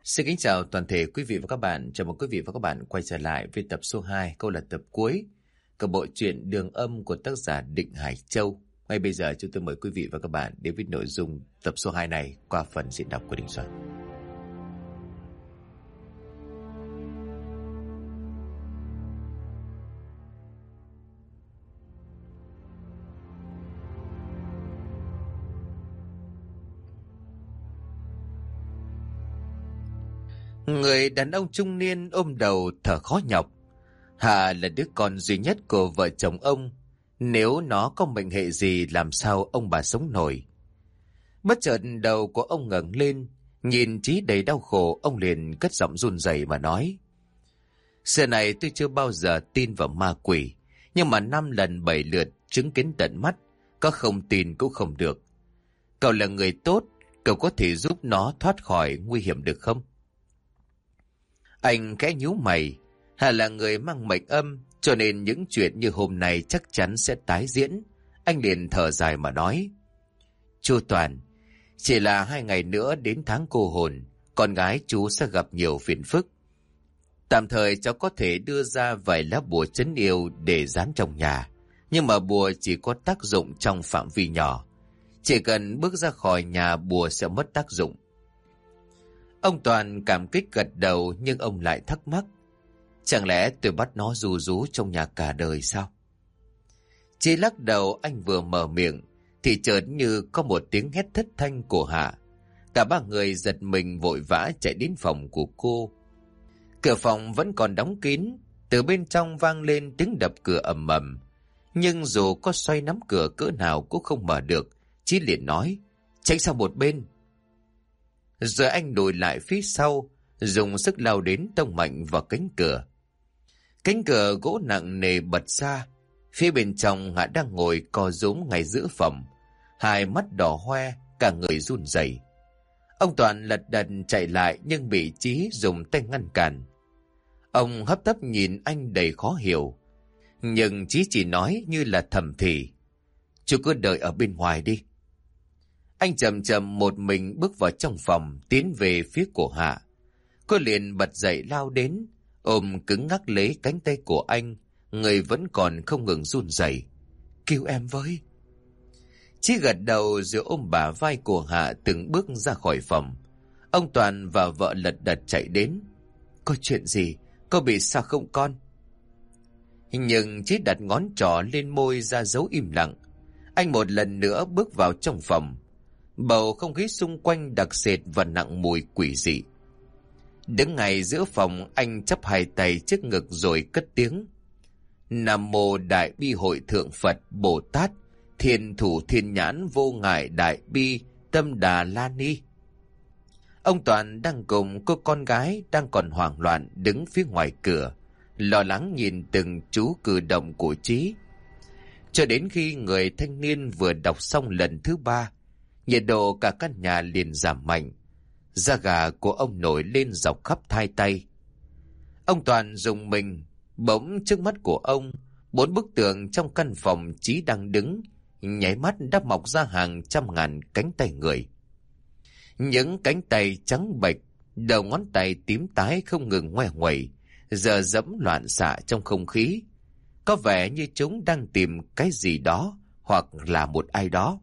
Xin kính chào toàn thể quý vị và các bạn. Chào mừng quý vị và các bạn quay trở lại với tập số 2, câu là tập cuối của bộ truyện Đường Âm của tác giả Định Hải Châu. Ngay bây giờ chúng tôi mời quý vị và các bạn đến với nội dung tập số 2 này qua phần diễn đọc của Đình Soạn. Người đàn ông trung niên ôm đầu thở khó nhọc. Hà là đứa con duy nhất của vợ chồng ông. Nếu nó có mệnh hệ gì làm sao ông bà sống nổi. Bất chợt đầu của ông ngẩng lên, nhìn Chí đầy đau khổ, ông liền cất giọng run rẩy mà nói: Xưa này tôi chưa bao giờ tin vào ma quỷ, nhưng mà 5 lần 7 lượt chứng kiến tận mắt, có không tin cũng không được. Cậu là người tốt, cậu có thể giúp nó thoát khỏi nguy hiểm được không? Anh khẽ nhíu mày. Hà là người mang mệnh âm, cho nên những chuyện như hôm nay chắc chắn sẽ tái diễn. Anh liền thở dài mà nói: Chú Toàn, chỉ là 2 ngày nữa đến tháng cô hồn, con gái chú sẽ gặp nhiều phiền phức. Tạm thời cháu có thể đưa ra vài lá bùa trấn yêu để dán trong nhà, nhưng mà bùa chỉ có tác dụng trong phạm vi nhỏ. Chỉ cần bước ra khỏi nhà bùa sẽ mất tác dụng. Ông Toàn cảm kích gật đầu, nhưng ông lại thắc mắc: Chẳng lẽ tôi bắt nó ru rú trong nhà cả đời sao? Chỉ lắc đầu, anh vừa mở miệng thì chợt như có một tiếng hét thất thanh của Hạ. Cả ba người giật mình vội vã chạy đến phòng của cô. Cửa phòng vẫn còn đóng kín, từ bên trong vang lên tiếng đập cửa ầm ầm. Nhưng dù có xoay nắm cửa cỡ nào cũng không mở được. Chí liền nói: Tránh sang một bên. Rồi anh lùi lại phía sau, dùng sức lao đến tông mạnh vào cánh cửa. Cánh cửa gỗ nặng nề bật ra. Phía bên trong Hạ đang ngồi co rúm ngay giữa phòng, hai mắt đỏ hoe, cả người run rẩy. Ông Toàn lật đật chạy lại nhưng bị Chí dùng tay ngăn cản. Ông hấp tấp nhìn anh đầy khó hiểu, nhưng Chí chỉ nói như là thầm thì: Chú cứ đợi ở bên ngoài đi. Anh chậm chậm một mình bước vào trong phòng, tiến về phía của Hạ. Cô liền bật dậy lao đến, ôm cứng ngắc lấy cánh tay của anh, người vẫn còn không ngừng run rẩy. Cứu em với. Chí gật đầu rồi ôm bả vai của Hạ từng bước ra khỏi phòng. Ông Toàn và vợ lật đật chạy đến. Có chuyện gì? Có bị sao không con? Nhưng Chí đặt ngón trỏ lên môi ra dấu im lặng. Anh một lần nữa bước vào trong phòng. Bầu không khí xung quanh đặc sệt và nặng mùi quỷ dị. Đứng ngay giữa phòng, anh chắp hai tay trước ngực rồi cất tiếng: Nam mô Đại Bi Hội Thượng Phật Bồ Tát Thiên Thủ Thiên Nhãn Vô Ngại Đại Bi Tâm Đà La Ni. Ông Toàn đang cùng cô con gái đang còn hoảng loạn đứng phía ngoài cửa, lo lắng nhìn từng chú cử động của Chí. Cho đến khi người thanh niên vừa đọc xong lần thứ 3, nhiệt độ cả căn nhà liền giảm mạnh. Da gà của ông nổi lên dọc khắp hai tay. Ông Toàn rùng mình. Bỗng trước mắt của ông, 4 bức tường trong căn phòng Chí đang đứng nháy mắt đã mọc ra hàng trăm ngàn cánh tay người. Những cánh tay trắng bệch, đầu ngón tay tím tái không ngừng ngoe nguẩy, giờ dẫm loạn xạ trong không khí. Có vẻ như chúng đang tìm cái gì đó hoặc là một ai đó.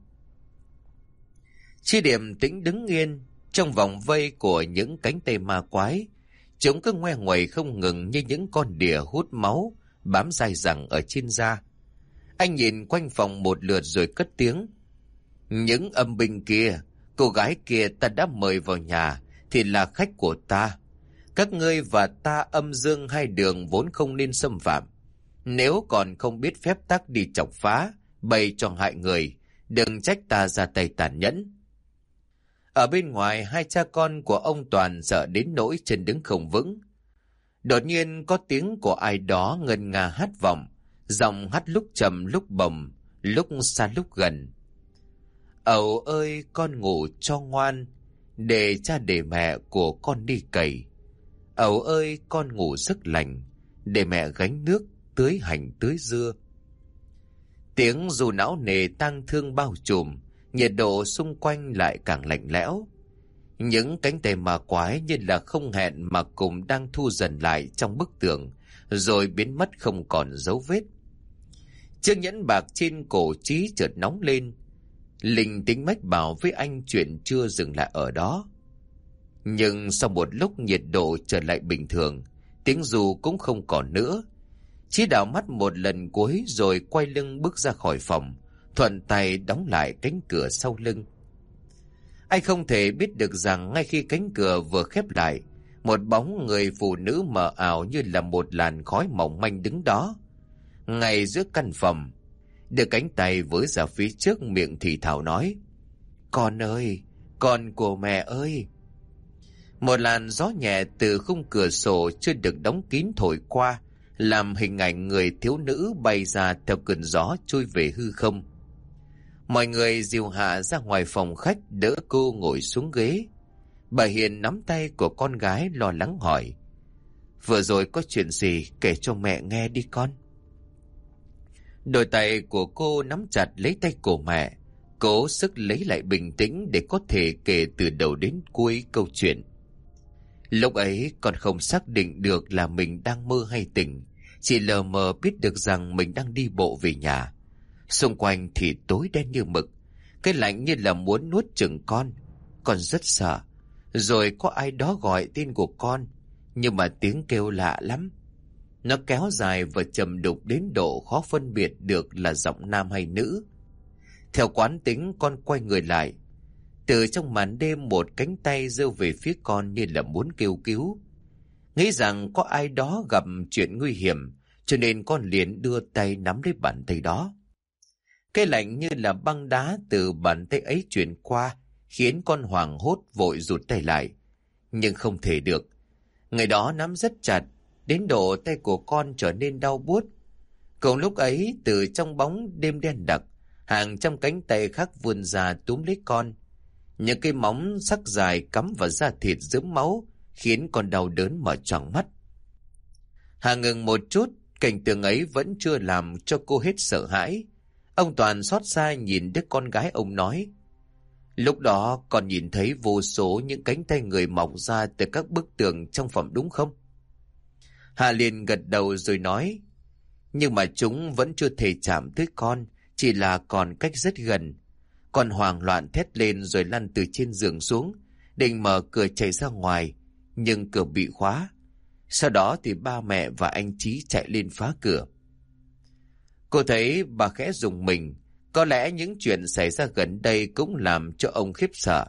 Chí điềm tĩnh đứng yên trong vòng vây của những cánh tay ma quái. Chúng cứ ngoe nguẩy không ngừng như những con đỉa hút máu, bám dai dẳng ở trên da. Anh nhìn quanh phòng một lượt rồi cất tiếng: Những âm binh kia, cô gái kia ta đã mời vào nhà thì là khách của ta. Các ngươi và ta âm dương hai đường vốn không nên xâm phạm. Nếu còn không biết phép tắc đi chọc phá, bày cho hại người, đừng trách ta ra tay tàn nhẫn. Ở bên ngoài, hai cha con của ông Toàn sợ đến nỗi chân đứng không vững. Đột nhiên có tiếng của ai đó ngân nga hát vọng, giọng hát lúc trầm lúc bồng, lúc xa lúc gần. Ẩu ơi con ngủ cho ngoan, để cha để mẹ của con đi cày. Ẩu ơi con ngủ giấc lành, để mẹ gánh nước tưới hành tưới dưa. Tiếng dù não nề tang thương bao trùm, nhiệt độ xung quanh lại càng lạnh lẽo. Những cánh tay ma quái như là không hẹn mà cùng đang thu dần lại trong bức tường, rồi biến mất không còn dấu vết. Chiếc nhẫn bạc trên cổ Chí chợt nóng lên. Linh tính mách bảo với anh chuyện chưa dừng lại ở đó. Nhưng sau một lúc nhiệt độ trở lại bình thường, tiếng dù cũng không còn nữa. Chí đảo mắt một lần cuối rồi quay lưng bước ra khỏi phòng, thuận tay đóng lại cánh cửa sau lưng. Anh không thể biết được rằng ngay khi cánh cửa vừa khép lại, một bóng người phụ nữ mờ ảo như là một làn khói mỏng manh đứng đó, ngay giữa căn phòng, đưa cánh tay với ra phía trước, miệng thì thào nói: "Con ơi, con của mẹ ơi." Một làn gió nhẹ từ khung cửa sổ chưa được đóng kín thổi qua, làm hình ảnh người thiếu nữ bay ra theo cơn gió trôi về hư không. Mọi người dìu Hạ ra ngoài phòng khách, đỡ cô ngồi xuống ghế. Bà Hiền nắm tay của con gái lo lắng hỏi: "Vừa rồi có chuyện gì, kể cho mẹ nghe đi con." Đôi tay của cô nắm chặt lấy tay của mẹ, cố sức lấy lại bình tĩnh để có thể kể từ đầu đến cuối câu chuyện. Lúc ấy con không xác định được là mình đang mơ hay tỉnh, chỉ lờ mờ biết được rằng mình đang đi bộ về nhà. Xung quanh thì tối đen như mực, cái lạnh như là muốn nuốt chửng con. Con rất sợ. Rồi có ai đó gọi tên của con, nhưng mà tiếng kêu lạ lắm. Nó kéo dài và trầm đục đến độ khó phân biệt được là giọng nam hay nữ. Theo quán tính, con quay người lại. Từ trong màn đêm, một cánh tay giơ về phía con như là muốn kêu cứu. Nghĩ rằng có ai đó gặp chuyện nguy hiểm, cho nên con liền đưa tay nắm lấy bàn tay đó. Cái lạnh như là băng đá từ bàn tay ấy chuyển qua, khiến con hoảng hốt vội rụt tay lại. Nhưng không thể được. Người đó nắm rất chặt, đến độ tay của con trở nên đau buốt. Cùng lúc ấy, từ trong bóng đêm đen đặc, hàng trăm cánh tay khác vươn ra túm lấy con. Những cái móng sắc dài cắm vào da thịt rớm máu, khiến con đau đớn mở choàng mắt. Hà ngừng một chút, cảnh tượng ấy vẫn chưa làm cho cô hết sợ hãi. Ông Toàn xót xa nhìn đứa con gái ông nói: "Lúc đó con nhìn thấy vô số những cánh tay người mọc ra từ các bức tường trong phòng đúng không?" Hà liền gật đầu rồi nói: "Nhưng mà chúng vẫn chưa thể chạm tới con, chỉ là còn cách rất gần." Con hoảng loạn thét lên rồi lăn từ trên giường xuống, định mở cửa chạy ra ngoài, nhưng cửa bị khóa. Sau đó thì ba mẹ và anh Chí chạy lên phá cửa. Cô thấy bà khẽ rùng mình, có lẽ những chuyện xảy ra gần đây cũng làm cho ông khiếp sợ.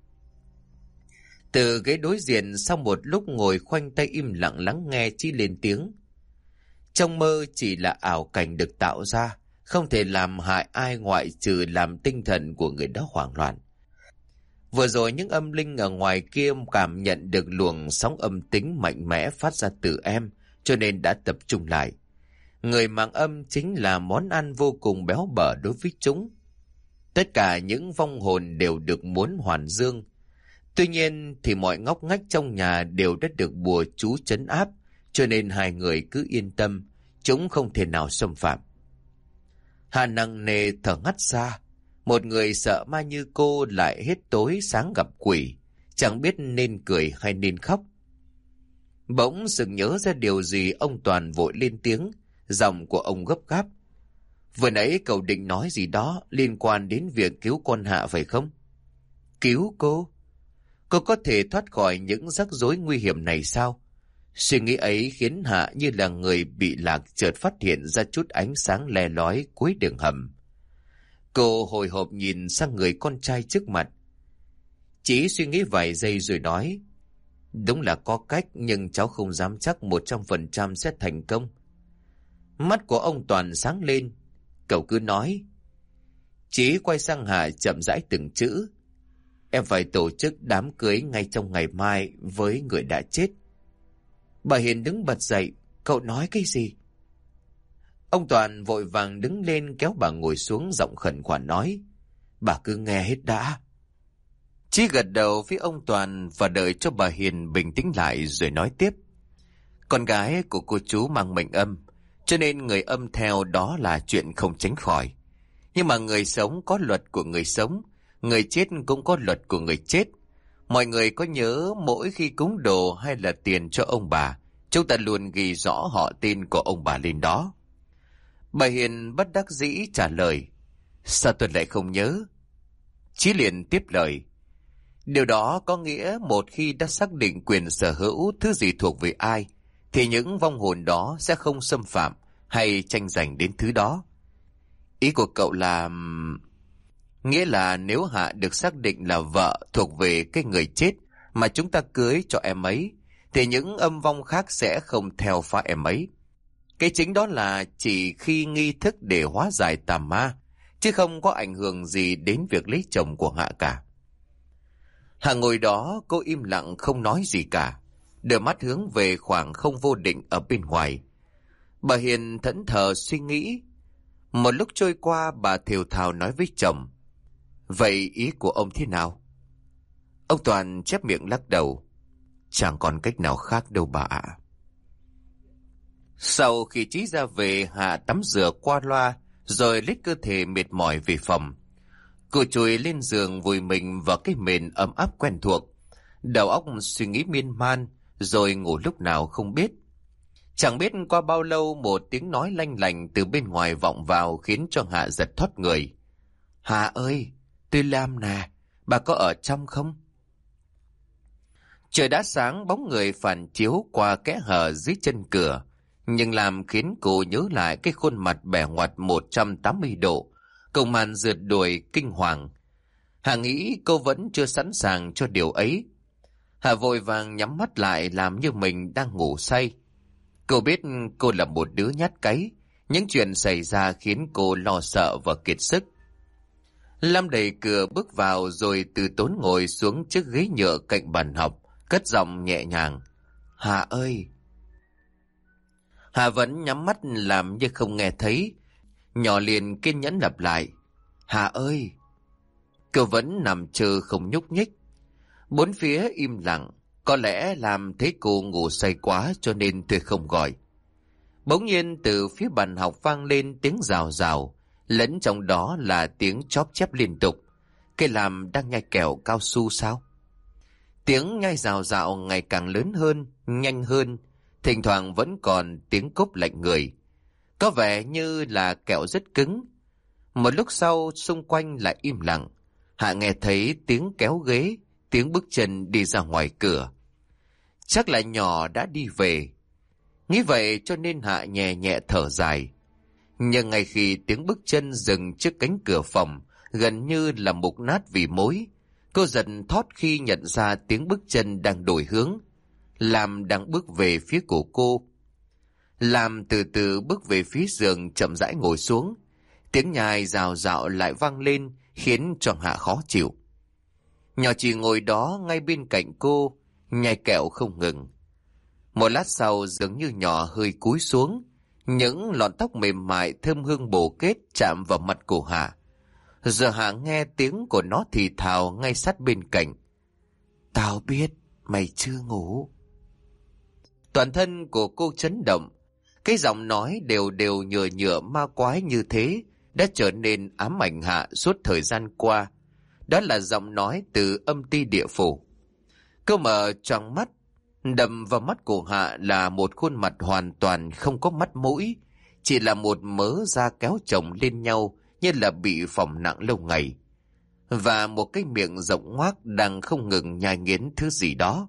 Từ ghế đối diện, sau một lúc ngồi khoanh tay im lặng lắng nghe Chí lên tiếng: "Trong mơ chỉ là ảo cảnh được tạo ra, không thể làm hại ai ngoại trừ làm tinh thần của người đó hoảng loạn. Vừa rồi những âm linh ở ngoài kia cảm nhận được luồng sóng âm tính mạnh mẽ phát ra từ em, cho nên đã tập trung lại. Người mang âm chính là món ăn vô cùng béo bở đối với chúng. Tất cả những vong hồn đều được muốn hoàn dương. Tuy nhiên thì mọi ngóc ngách trong nhà đều đã được bùa chú trấn áp, cho nên hai người cứ yên tâm, chúng không thể nào xâm phạm." Hà nặng nề thở ngắt ra. Một người sợ ma như cô lại hết tối sáng gặp quỷ, chẳng biết nên cười hay nên khóc. Bỗng sực nhớ ra điều gì, ông Toàn vội lên tiếng, giọng của ông gấp gáp: "Vừa nãy cậu định nói gì đó liên quan đến việc cứu con Hạ phải không?" "Cứu cô? Cô có thể thoát khỏi những rắc rối nguy hiểm này sao?" Suy nghĩ ấy khiến Hạ như là người bị lạc, chợt phát hiện ra chút ánh sáng le lói cuối đường hầm. Cô hồi hộp nhìn sang người con trai trước mặt. Chỉ suy nghĩ vài giây rồi nói: "Đúng là có cách, nhưng cháu không dám chắc 100% sẽ thành công." Mắt của ông Toàn sáng lên. Cậu cứ nói. Chí quay sang Hạ chậm rãi từng chữ: "Em phải tổ chức đám cưới ngay trong ngày mai với người đã chết." Bà Hiền đứng bật dậy. "Cậu nói cái gì?" Ông Toàn vội vàng đứng lên kéo bà ngồi xuống, giọng khẩn khoản nói: "Bà cứ nghe hết đã." Chí gật đầu với ông Toàn và đợi cho bà Hiền bình tĩnh lại rồi nói tiếp: "Con gái của cô chú mang mệnh âm, cho nên người âm theo đó là chuyện không tránh khỏi. Nhưng mà người sống có luật của người sống, người chết cũng có luật của người chết. Mọi người có nhớ mỗi khi cúng đồ hay là tiền cho ông bà, chúng ta luôn ghi rõ họ tên của ông bà lên đó. Bà Hiền bất đắc dĩ trả lời, sao tôi lại không nhớ? Chí liền tiếp lời, điều đó có nghĩa một khi đã xác định quyền sở hữu thứ gì thuộc về ai, thì những vong hồn đó sẽ không xâm phạm hay tranh giành đến thứ đó. Ý của cậu là... Nghĩa là nếu Hạ được xác định là vợ thuộc về cái người chết mà chúng ta cưới cho em ấy, thì những âm vong khác sẽ không theo phá em ấy. Cái chính đó là chỉ khi nghi thức để hóa giải tà ma, chứ không có ảnh hưởng gì đến việc lấy chồng của Hạ cả. Hạ ngồi đó, cô im lặng không nói gì cả, đôi mắt hướng về khoảng không vô định ở bên ngoài. Bà Hiền thẫn thờ suy nghĩ. Một lúc trôi qua, bà thều thào nói với chồng, vậy ý của ông thế nào? Ông Toàn chép miệng lắc đầu, chẳng còn cách nào khác đâu bà ạ. Sau khi Chí ra về, Hạ tắm rửa qua loa, rồi lết cơ thể mệt mỏi về phòng. Cô chùi lên giường vùi mình vào cái mền ấm áp quen thuộc, đầu óc suy nghĩ miên man, rồi ngủ lúc nào không biết. Chẳng biết qua bao lâu, một tiếng nói lanh lành từ bên ngoài vọng vào khiến cho Hạ giật thoát người. Hạ ơi, tôi Lam nè, bà có ở trong không? Trời đã sáng, bóng người phản chiếu qua kẽ hở dưới chân cửa, nhưng làm khiến cô nhớ lại cái khuôn mặt bẻ ngoặt 180 độ, cùng màn rượt đuổi kinh hoàng. Hạ nghĩ cô vẫn chưa sẵn sàng cho điều ấy. Hạ vội vàng nhắm mắt lại làm như mình đang ngủ say. Cô biết cô là một đứa nhát cáy, những chuyện xảy ra khiến cô lo sợ và kiệt sức. Lam đẩy cửa bước vào rồi từ tốn ngồi xuống chiếc ghế nhựa cạnh bàn học, cất giọng nhẹ nhàng. Hà ơi! Hà vẫn nhắm mắt làm như không nghe thấy, nhỏ liền kiên nhẫn lặp lại. Hà ơi! Cô vẫn nằm chờ không nhúc nhích. Bốn phía im lặng, có lẽ làm thấy cô ngủ say quá cho nên tôi không gọi. Bỗng nhiên từ phía bàn học vang lên tiếng rào rào, lẫn trong đó là tiếng chóp chép liên tục. Cái Lam đang nhai kẹo cao su sao? Tiếng nhai rào rào ngày càng lớn hơn, nhanh hơn, thỉnh thoảng vẫn còn tiếng cốp lạnh người. Có vẻ như là kẹo rất cứng. Một lúc sau xung quanh lại im lặng. Hạ nghe thấy tiếng kéo ghế, tiếng bước chân đi ra ngoài cửa. Chắc là nhỏ đã đi về. Nghĩ vậy cho nên Hạ nhẹ nhẹ thở dài. Nhưng ngay khi tiếng bước chân dừng trước cánh cửa phòng, gần như là mục nát vì mối, cô giật thót khi nhận ra tiếng bước chân đang đổi hướng. Lam đang bước về phía của cô. Lam từ từ bước về phía giường, chậm rãi ngồi xuống. Tiếng nhai rào rạo lại vang lên khiến cho Hạ khó chịu. Nhỏ chỉ ngồi đó ngay bên cạnh cô, nhai kẹo không ngừng. Một lát sau dường như nhỏ hơi cúi xuống, những lọn tóc mềm mại thơm hương bổ kết chạm vào mặt của Hạ. Giờ Hạ nghe tiếng của nó thì thào ngay sát bên cạnh. Tao biết mày chưa ngủ. Toàn thân của cô chấn động. Cái giọng nói đều đều nhựa nhựa ma quái như thế đã trở nên ám ảnh Hạ suốt thời gian qua. Đó là giọng nói từ âm ti địa phủ. Cô mở tròn mắt, đập vào mắt của Hạ là một khuôn mặt hoàn toàn không có mắt mũi, chỉ là một mớ da kéo chồng lên nhau như là bị phỏng nặng lâu ngày, và một cái miệng rộng ngoác đang không ngừng nhai nghiến thứ gì đó.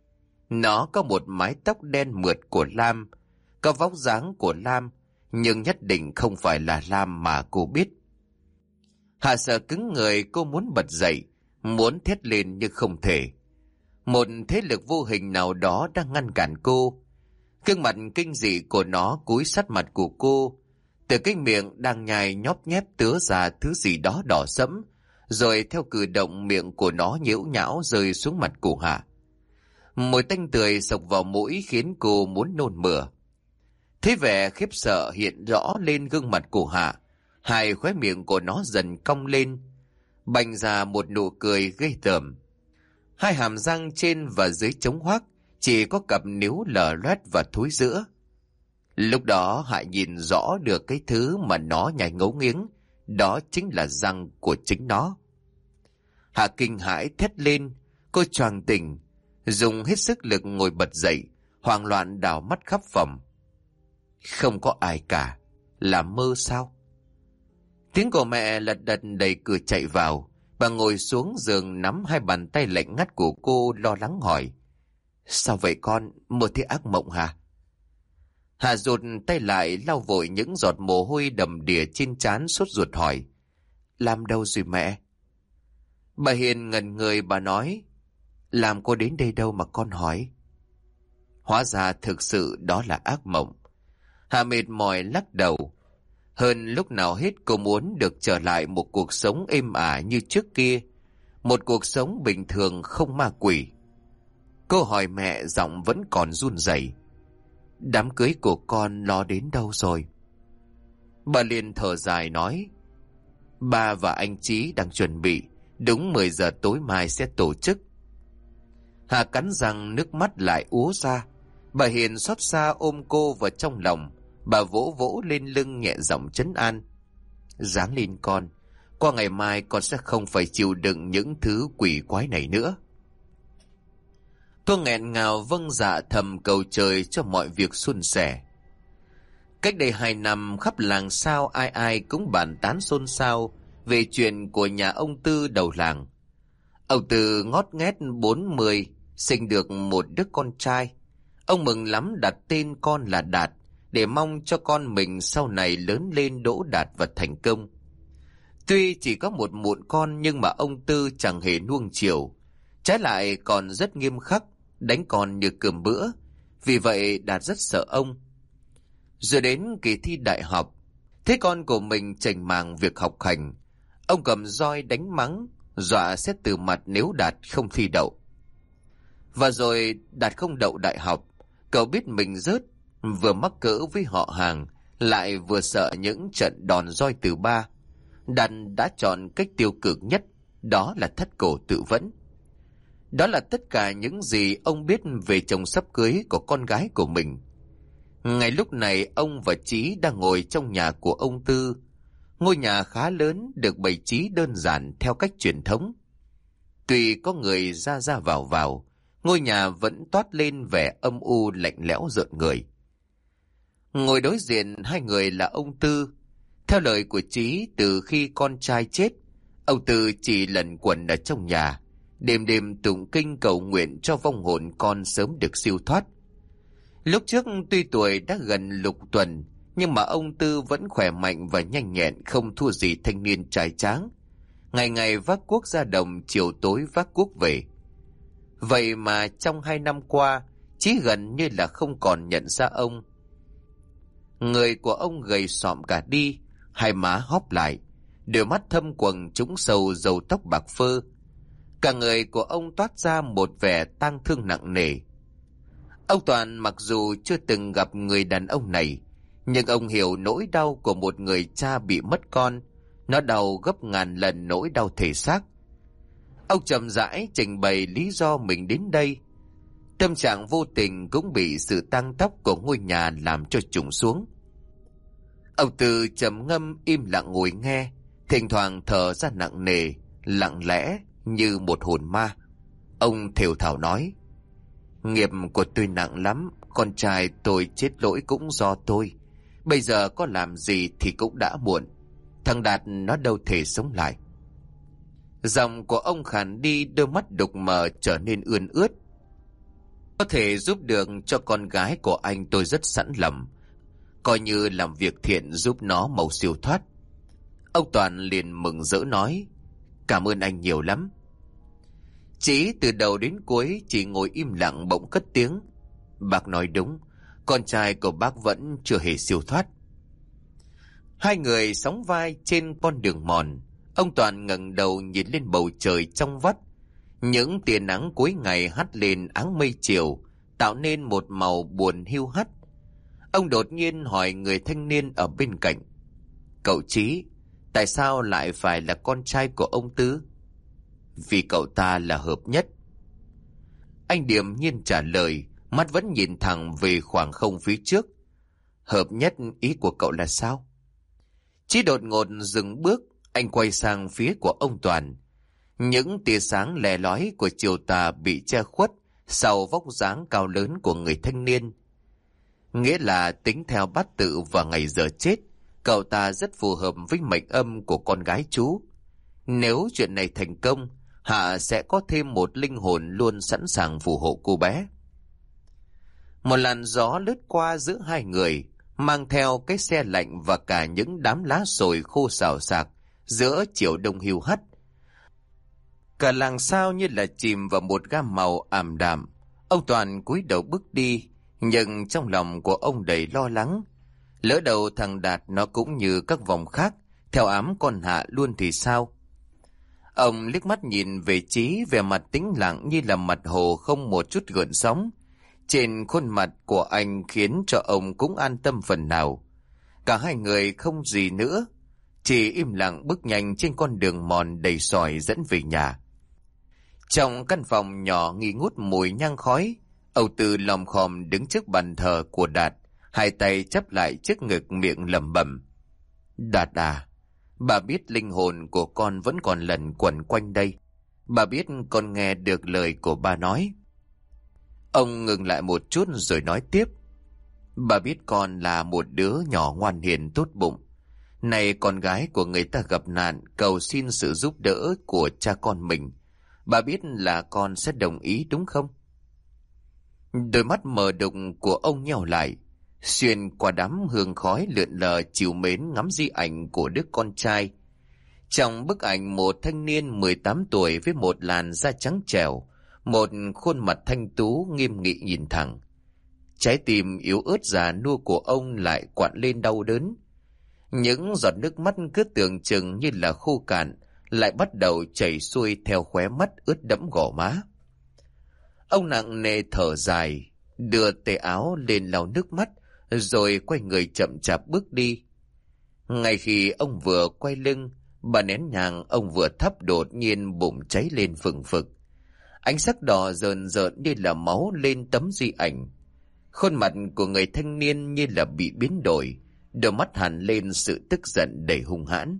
Nó có một mái tóc đen mượt của Lam, có vóc dáng của Lam, nhưng nhất định không phải là Lam mà cô biết. Hạ sợ cứng người, cô muốn bật dậy, muốn thét lên nhưng không thể. Một thế lực vô hình nào đó đang ngăn cản cô. Gương mặt kinh dị của nó cúi sát mặt của cô. Từ cái miệng đang nhai nhóp nhép tứa ra thứ gì đó đỏ sẫm, rồi theo cử động miệng của nó nhiễu nhão rơi xuống mặt của Hạ. Mùi tanh tươi sộc vào mũi khiến cô muốn nôn mửa. Thế vẻ khiếp sợ hiện rõ lên gương mặt của Hạ. Hai khóe miệng của nó dần cong lên, bành ra một nụ cười gây tởm. Hai hàm răng trên và dưới trống hoác, chỉ có cặp níu lở loét và thối giữa. Lúc đó Hạ nhìn rõ được cái thứ mà nó nhai ngấu nghiếng, đó chính là răng của chính nó. Hạ kinh hãi thét lên, Cô choàng tỉnh, dùng hết sức lực ngồi bật dậy, hoảng loạn đảo mắt khắp phòng. Không có ai cả. Là mơ sao? Tiếng của mẹ lật đật đẩy cửa chạy vào. Bà ngồi xuống giường nắm hai bàn tay lạnh ngắt của cô, lo lắng hỏi. Sao vậy con? Mơ thấy ác mộng hả? Hà rụt tay lại lau vội những giọt mồ hôi đầm đìa trên trán, sốt ruột hỏi. Làm đâu rồi mẹ? Bà Hiền ngẩn người, bà nói. Làm cô đến đây đâu mà con hỏi? Hóa ra thực sự đó là ác mộng. Hà mệt mỏi lắc đầu. Hơn lúc nào hết cô muốn được trở lại một cuộc sống êm ả như trước kia. Một cuộc sống bình thường không ma quỷ. Cô hỏi mẹ, giọng vẫn còn run rẩy. Đám cưới của con lo đến đâu rồi? Bà liền thở dài nói. Ba và anh Chí đang chuẩn bị. Đúng 10 giờ tối mai sẽ tổ chức. Hà cắn răng, nước mắt lại úa ra. Bà Hiền xót xa ôm cô vào trong lòng. Bà vỗ vỗ lên lưng nhẹ giọng trấn an. Ráng lên con. Qua ngày mai con sẽ không phải chịu đựng những thứ quỷ quái này nữa. Tôi nghẹn ngào vâng dạ thầm cầu trời cho mọi việc suôn sẻ. Cách đây 2 năm, khắp làng sao ai ai cũng bàn tán xôn xao về chuyện của nhà ông Tư đầu làng. Ông Tư ngót nghét 40, sinh được một đứa con trai. Ông mừng lắm đặt tên con là Đạt, để mong cho con mình sau này lớn lên đỗ đạt và thành công. Tuy chỉ có một mụn con nhưng mà ông Tư chẳng hề nuông chiều, trái lại còn rất nghiêm khắc, đánh con như cơm bữa. Vì vậy Đạt rất sợ ông. Rồi đến kỳ thi đại học, thấy con của mình chểnh màng việc học hành, ông cầm roi đánh mắng, dọa sẽ từ mặt nếu Đạt không thi đậu. Và rồi Đạt không đậu đại học. Cậu biết mình rớt, vừa mắc cỡ với họ hàng, lại vừa sợ những trận đòn roi từ ba. Đạt đã chọn cách tiêu cực nhất, đó là thắt cổ tự vẫn. Đó là tất cả những gì ông biết về chồng sắp cưới của con gái của mình. Ngay lúc này ông và Chí đang ngồi trong nhà của ông Tư. Ngôi nhà khá lớn, được bày trí đơn giản theo cách truyền thống. Tuy có người ra ra vào vào, ngôi nhà vẫn toát lên vẻ âm u lạnh lẽo rợn người. Ngồi đối diện hai người là ông Tư. Theo lời của Chí, từ khi con trai chết, ông Tư chỉ lẩn quẩn ở trong nhà, đêm đêm tụng kinh cầu nguyện cho vong hồn con sớm được siêu thoát. Lúc trước tuy tuổi đã gần lục tuần, nhưng mà ông Tư vẫn khỏe mạnh và nhanh nhẹn, không thua gì thanh niên trai tráng. Ngày ngày vác cuốc ra đồng, chiều tối vác cuốc về. Vậy mà trong 2 năm qua, Chí gần như là không còn nhận ra ông. Người của ông gầy xọm cả đi, hai má hóp lại, đôi mắt thâm quầng trũng sâu, râu tóc bạc phơ. Cả người của ông toát ra một vẻ tang thương nặng nề. Ông Toàn mặc dù chưa từng gặp người đàn ông này, nhưng ông hiểu nỗi đau của một người cha bị mất con. Nó đau gấp ngàn lần nỗi đau thể xác. Ông chậm rãi trình bày lý do mình đến đây. Tâm trạng vô tình cũng bị sự tang tóc của ngôi nhà làm cho trùng xuống. Ông Tư trầm ngâm im lặng ngồi nghe, thỉnh thoảng thở ra nặng nề, lặng lẽ như một hồn ma. Ông thều thào nói: Nghiệp của tôi nặng lắm, con trai tôi chết lỗi cũng do tôi. Bây giờ có làm gì thì cũng đã muộn. Thằng Đạt nó đâu thể sống lại. Giọng của ông khàn đi, đôi mắt đục mờ trở nên ươn ướt. Có thể giúp được cho con gái của anh tôi rất sẵn lòng, coi như làm việc thiện giúp nó mau siêu thoát. Ông Toàn liền mừng rỡ nói: Cảm ơn anh nhiều lắm. Chí từ đầu đến cuối chỉ ngồi im lặng, bỗng cất tiếng: Bác nói đúng, con trai của bác vẫn chưa hề siêu thoát. Hai người sóng vai trên con đường mòn. Ông Toàn ngẩng đầu nhìn lên bầu trời trong vắt. Những tia nắng cuối ngày hắt lên áng mây chiều, tạo nên một màu buồn hiu hắt. Ông đột nhiên hỏi người thanh niên ở bên cạnh: Cậu Chí, tại sao lại phải là con trai của ông Tư? Vì cậu ta là hợp nhất. Anh điềm nhiên trả lời, mắt vẫn nhìn thẳng về khoảng không phía trước. Hợp nhất ý của cậu là sao? Chí đột ngột dừng bước, anh quay sang phía của ông Toàn. Những tia sáng lè lói của chiều tà bị che khuất sau vóc dáng cao lớn của người thanh niên. Nghĩa là tính theo bát tự và ngày giờ chết, cậu ta rất phù hợp với mệnh âm của con gái chú. Nếu chuyện này thành công, Hạ sẽ có thêm một linh hồn luôn sẵn sàng phù hộ cô bé. Một làn gió lướt qua giữa hai người, mang theo cái xe lạnh và cả những đám lá sồi khô xào xạc giữa chiều đông hiu hắt. Cả làng sao như là chìm vào một gam màu ảm đạm. Ông Toàn cúi đầu bước đi, nhưng trong lòng của ông đầy lo lắng. Lỡ đầu thằng Đạt nó cũng như các vòng khác, theo ám con Hạ luôn thì sao? Ông liếc mắt nhìn về Chí, vẻ mặt tĩnh lặng như là mặt hồ không một chút gợn sóng. Trên khuôn mặt của anh khiến cho ông cũng an tâm phần nào. Cả hai người không gì nữa, chỉ im lặng bước nhanh trên con đường mòn đầy sỏi dẫn về nhà. Trong căn phòng nhỏ nghi ngút mùi nhang khói, Âu Tư lòm khòm đứng trước bàn thờ của Đạt, hai tay chắp lại trước ngực, miệng lẩm bẩm: Đạt à, bà biết linh hồn của con vẫn còn lẩn quẩn quanh đây. Bà biết con nghe được lời của ba nói. Ông ngừng lại một chút rồi nói tiếp: Bà biết con là một đứa nhỏ ngoan hiền tốt bụng. Này con gái của người ta gặp nạn, cầu xin sự giúp đỡ của cha con mình. Bà biết là con sẽ đồng ý đúng không? Đôi mắt mờ đục của ông nheo lại, xuyên qua đám hương khói lượn lờ chiều mến ngắm di ảnh của đứa con trai. Trong bức ảnh, một thanh niên 18 tuổi với một làn da trắng trẻo, một khuôn mặt thanh tú nghiêm nghị nhìn thẳng. Trái tim yếu ớt già nua của ông lại quặn lên đau đớn. Những giọt nước mắt cứ tưởng chừng như là khô cạn, lại bắt đầu chảy xuôi theo khóe mắt ướt đẫm gò má. Ông nặng nề thở dài, đưa tay áo lên lau nước mắt, rồi quay người chậm chạp bước đi. Ngay khi ông vừa quay lưng, bà nén nhang ông vừa thắp đột nhiên bụng cháy lên phừng phực. Ánh sắc đỏ rờn rợn như là máu lên tấm di ảnh. Khuôn mặt của người thanh niên như là bị biến đổi, đôi mắt hằn lên sự tức giận đầy hung hãn.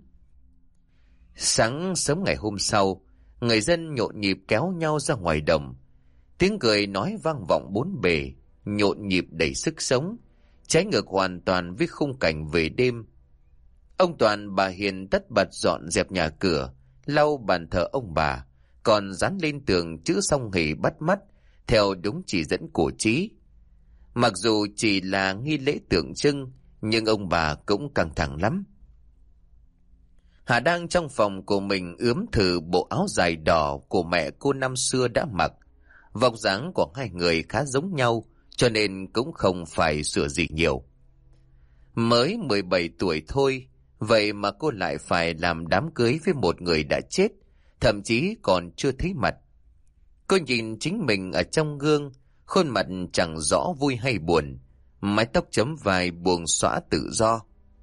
Sáng sớm ngày hôm sau, người dân nhộn nhịp kéo nhau ra ngoài đồng. Tiếng cười nói vang vọng bốn bề, nhộn nhịp đầy sức sống, trái ngược hoàn toàn với khung cảnh về đêm. Ông Toàn bà Hiền tất bật dọn dẹp nhà cửa, lau bàn thờ ông bà, còn dán lên tường chữ song hỷ bắt mắt theo đúng chỉ dẫn của Chí. Mặc dù chỉ là nghi lễ tượng trưng, nhưng ông bà cũng căng thẳng lắm. Hà đang trong phòng của mình ướm thử bộ áo dài đỏ của mẹ cô năm xưa đã mặc. Vóc dáng của hai người khá giống nhau, cho nên cũng không phải sửa gì nhiều. Mới 17 tuổi thôi, vậy mà cô lại phải làm đám cưới với một người đã chết, thậm chí còn chưa thấy mặt. Cô nhìn chính mình ở trong gương, khuôn mặt chẳng rõ vui hay buồn, mái tóc chấm vai buông xõa tự do.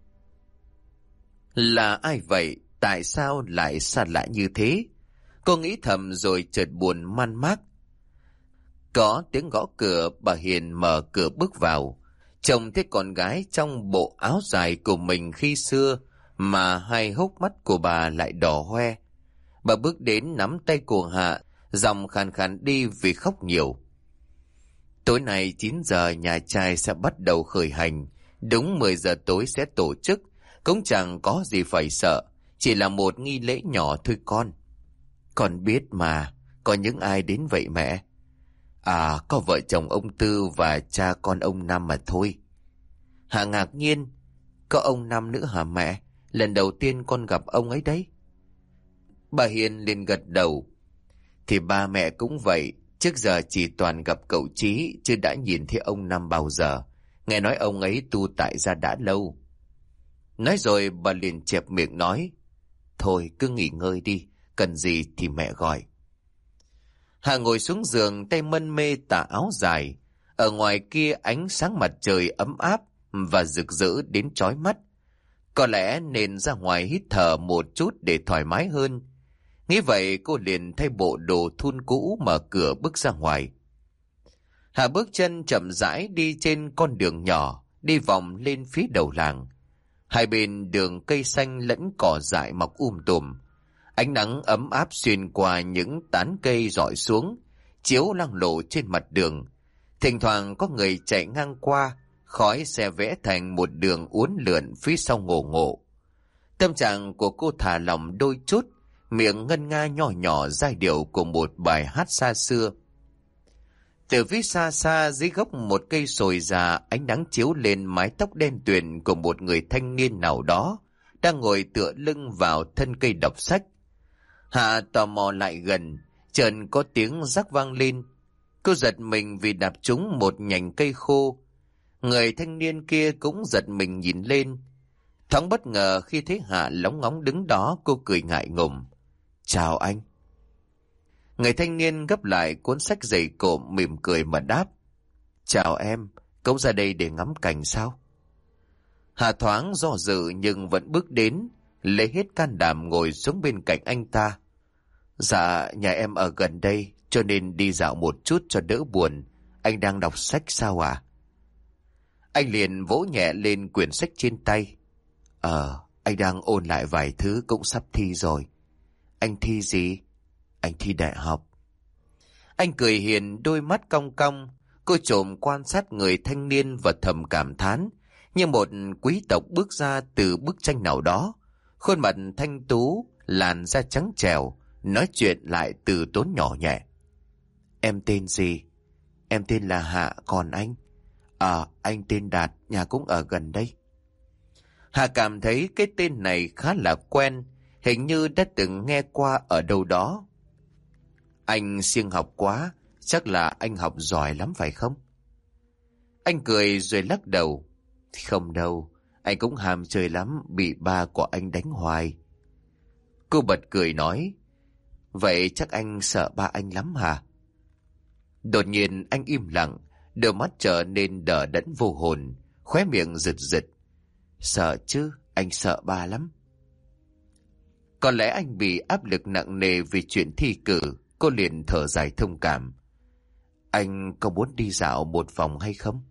Là ai vậy? Tại sao lại xa lạ như thế? Cô nghĩ thầm rồi chợt buồn man mác. Có tiếng gõ cửa, bà Hiền mở cửa bước vào. Trông thấy con gái trong bộ áo dài của mình khi xưa mà hai hốc mắt của bà lại đỏ hoe. Bà bước đến nắm tay của Hạ, giọng khàn khàn đi vì khóc nhiều. Tối nay 9 giờ nhà trai sẽ bắt đầu khởi hành. Đúng 10 giờ tối sẽ tổ chức. Cũng chẳng có gì phải sợ, chỉ là một nghi lễ nhỏ thôi con. Con biết mà, có những ai đến vậy mẹ? À, có vợ chồng ông Tư và cha con ông Năm mà thôi. Hạ ngạc nhiên, có ông Năm nữa hả mẹ? Lần đầu tiên con gặp ông ấy đấy. Bà Hiền liền gật đầu. Thì ba mẹ cũng vậy, trước giờ chỉ toàn gặp cậu Chí, chứ đã nhìn thấy ông Năm bao giờ. Nghe nói ông ấy tu tại gia đã lâu. Nói rồi bà liền chẹp miệng nói, thôi cứ nghỉ ngơi đi, cần gì thì mẹ gọi. Hà ngồi xuống giường, tay mân mê tà áo dài. Ở ngoài kia ánh sáng mặt trời ấm áp và rực rỡ đến chói mắt. Có lẽ nên ra ngoài hít thở một chút để thoải mái hơn. Nghĩ vậy cô liền thay bộ đồ thun cũ, mở cửa bước ra ngoài. Hà bước chân chậm rãi đi trên con đường nhỏ, đi vòng lên phía đầu làng. Hai bên đường cây xanh lẫn cỏ dại mọc tùm. Ánh nắng ấm áp xuyên qua những tán cây rọi xuống, chiếu loang lổ trên mặt đường. Thỉnh thoảng có người chạy ngang qua, khói xe vẽ thành một đường uốn lượn phía sau ngổ ngộ. Tâm trạng của cô thả lỏng đôi chút, miệng ngân nga nhỏ nhỏ giai điệu của một bài hát xa xưa. Từ phía xa xa dưới gốc một cây sồi già, ánh nắng chiếu lên mái tóc đen tuyền của một người thanh niên nào đó, đang ngồi tựa lưng vào thân cây đọc sách. Hạ tò mò lại gần, chợt có tiếng rắc vang lên. Cô giật mình vì đạp trúng một nhành cây khô. Người thanh niên kia cũng giật mình nhìn lên. Thoáng bất ngờ khi thấy Hạ lóng ngóng đứng đó, cô cười ngại ngùng. Chào anh. Người thanh niên gấp lại cuốn sách dày cộm mỉm cười mà đáp. Chào em, cậu ra đây để ngắm cảnh sao? Hạ thoáng do dự nhưng vẫn bước đến, lấy hết can đảm ngồi xuống bên cạnh anh ta. Dạ, nhà em ở gần đây, cho nên đi dạo một chút cho đỡ buồn. Anh đang đọc sách sao à? Anh liền vỗ nhẹ lên quyển sách trên tay. Anh đang ôn lại vài thứ, cũng sắp thi rồi. Anh thi gì? Anh thi đại học. Anh cười hiền, đôi mắt cong cong. Cô trộm quan sát người thanh niên và thầm cảm thán, như một quý tộc bước ra từ bức tranh nào đó. Khuôn mặt thanh tú, làn da trắng trẻo, nói chuyện lại từ tốn nhỏ nhẹ. Em tên gì? Em tên là Hạ, còn anh? Anh tên Đạt, nhà cũng ở gần đây. Hạ cảm thấy cái tên này khá là quen, hình như đã từng nghe qua ở đâu đó. Anh siêng học quá, chắc là anh học giỏi lắm phải không? Anh cười rồi lắc đầu. Không đâu, anh cũng ham chơi lắm, bị ba của anh đánh hoài. Cô bật cười nói. Vậy chắc anh sợ ba anh lắm hả? Đột nhiên anh im lặng, đôi mắt trở nên đờ đẫn vô hồn, khóe miệng giật giật. Sợ chứ, anh sợ ba lắm. Có lẽ anh bị áp lực nặng nề vì chuyện thi cử. Cô liền thở dài thông cảm. Anh có muốn đi dạo một vòng hay không?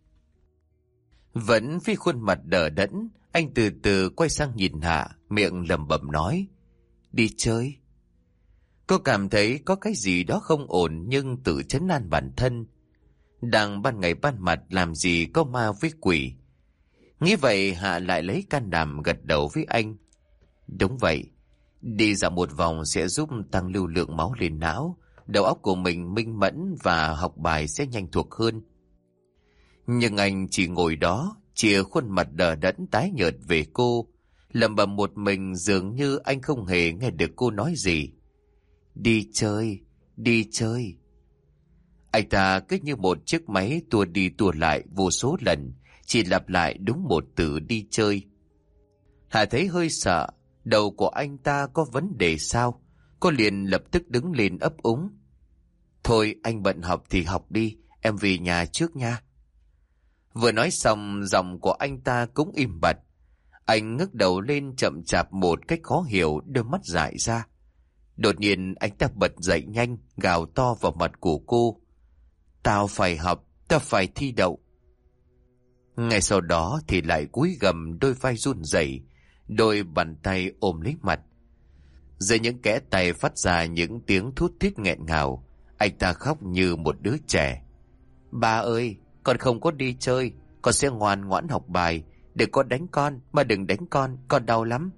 Vẫn với khuôn mặt đờ đẫn, anh từ từ quay sang nhìn Hạ, miệng lẩm bẩm nói. Đi chơi. Cô cảm thấy có cái gì đó không ổn nhưng tự trấn an bản thân. Đang ban ngày ban mặt làm gì có ma với quỷ. Nghĩ vậy Hạ lại lấy can đảm gật đầu với anh. Đúng vậy, đi dạo một vòng sẽ giúp tăng lưu lượng máu lên não, đầu óc của mình minh mẫn và học bài sẽ nhanh thuộc hơn. Nhưng anh chỉ ngồi đó, chìa khuôn mặt đờ đẫn tái nhợt về cô, lẩm bẩm một mình dường như anh không hề nghe được cô nói gì. Đi chơi, đi chơi. Anh ta cứ như một chiếc máy tua đi tua lại vô số lần, chỉ lặp lại đúng một từ đi chơi. Hà thấy hơi sợ, đầu của anh ta có vấn đề sao? Cô liền lập tức đứng lên ấp úng. Thôi anh bận học thì học đi, em về nhà trước nha. Vừa nói xong giọng của anh ta cũng im bặt. Anh ngước đầu lên chậm chạp một cách khó hiểu, đôi mắt dại ra. Đột nhiên anh ta bật dậy nhanh, gào to vào mặt của cô. Tao phải học, tao phải thi đậu. Ngay sau đó thì lại cúi gằm, đôi vai run rẩy, đôi bàn tay ôm lấy mặt. Dưới những kẽ tay phát ra những tiếng thút thít nghẹn ngào, anh ta khóc như một đứa trẻ. Ba ơi, con không có đi chơi, con sẽ ngoan ngoãn học bài, đừng có đánh con, mà đừng đánh con đau lắm.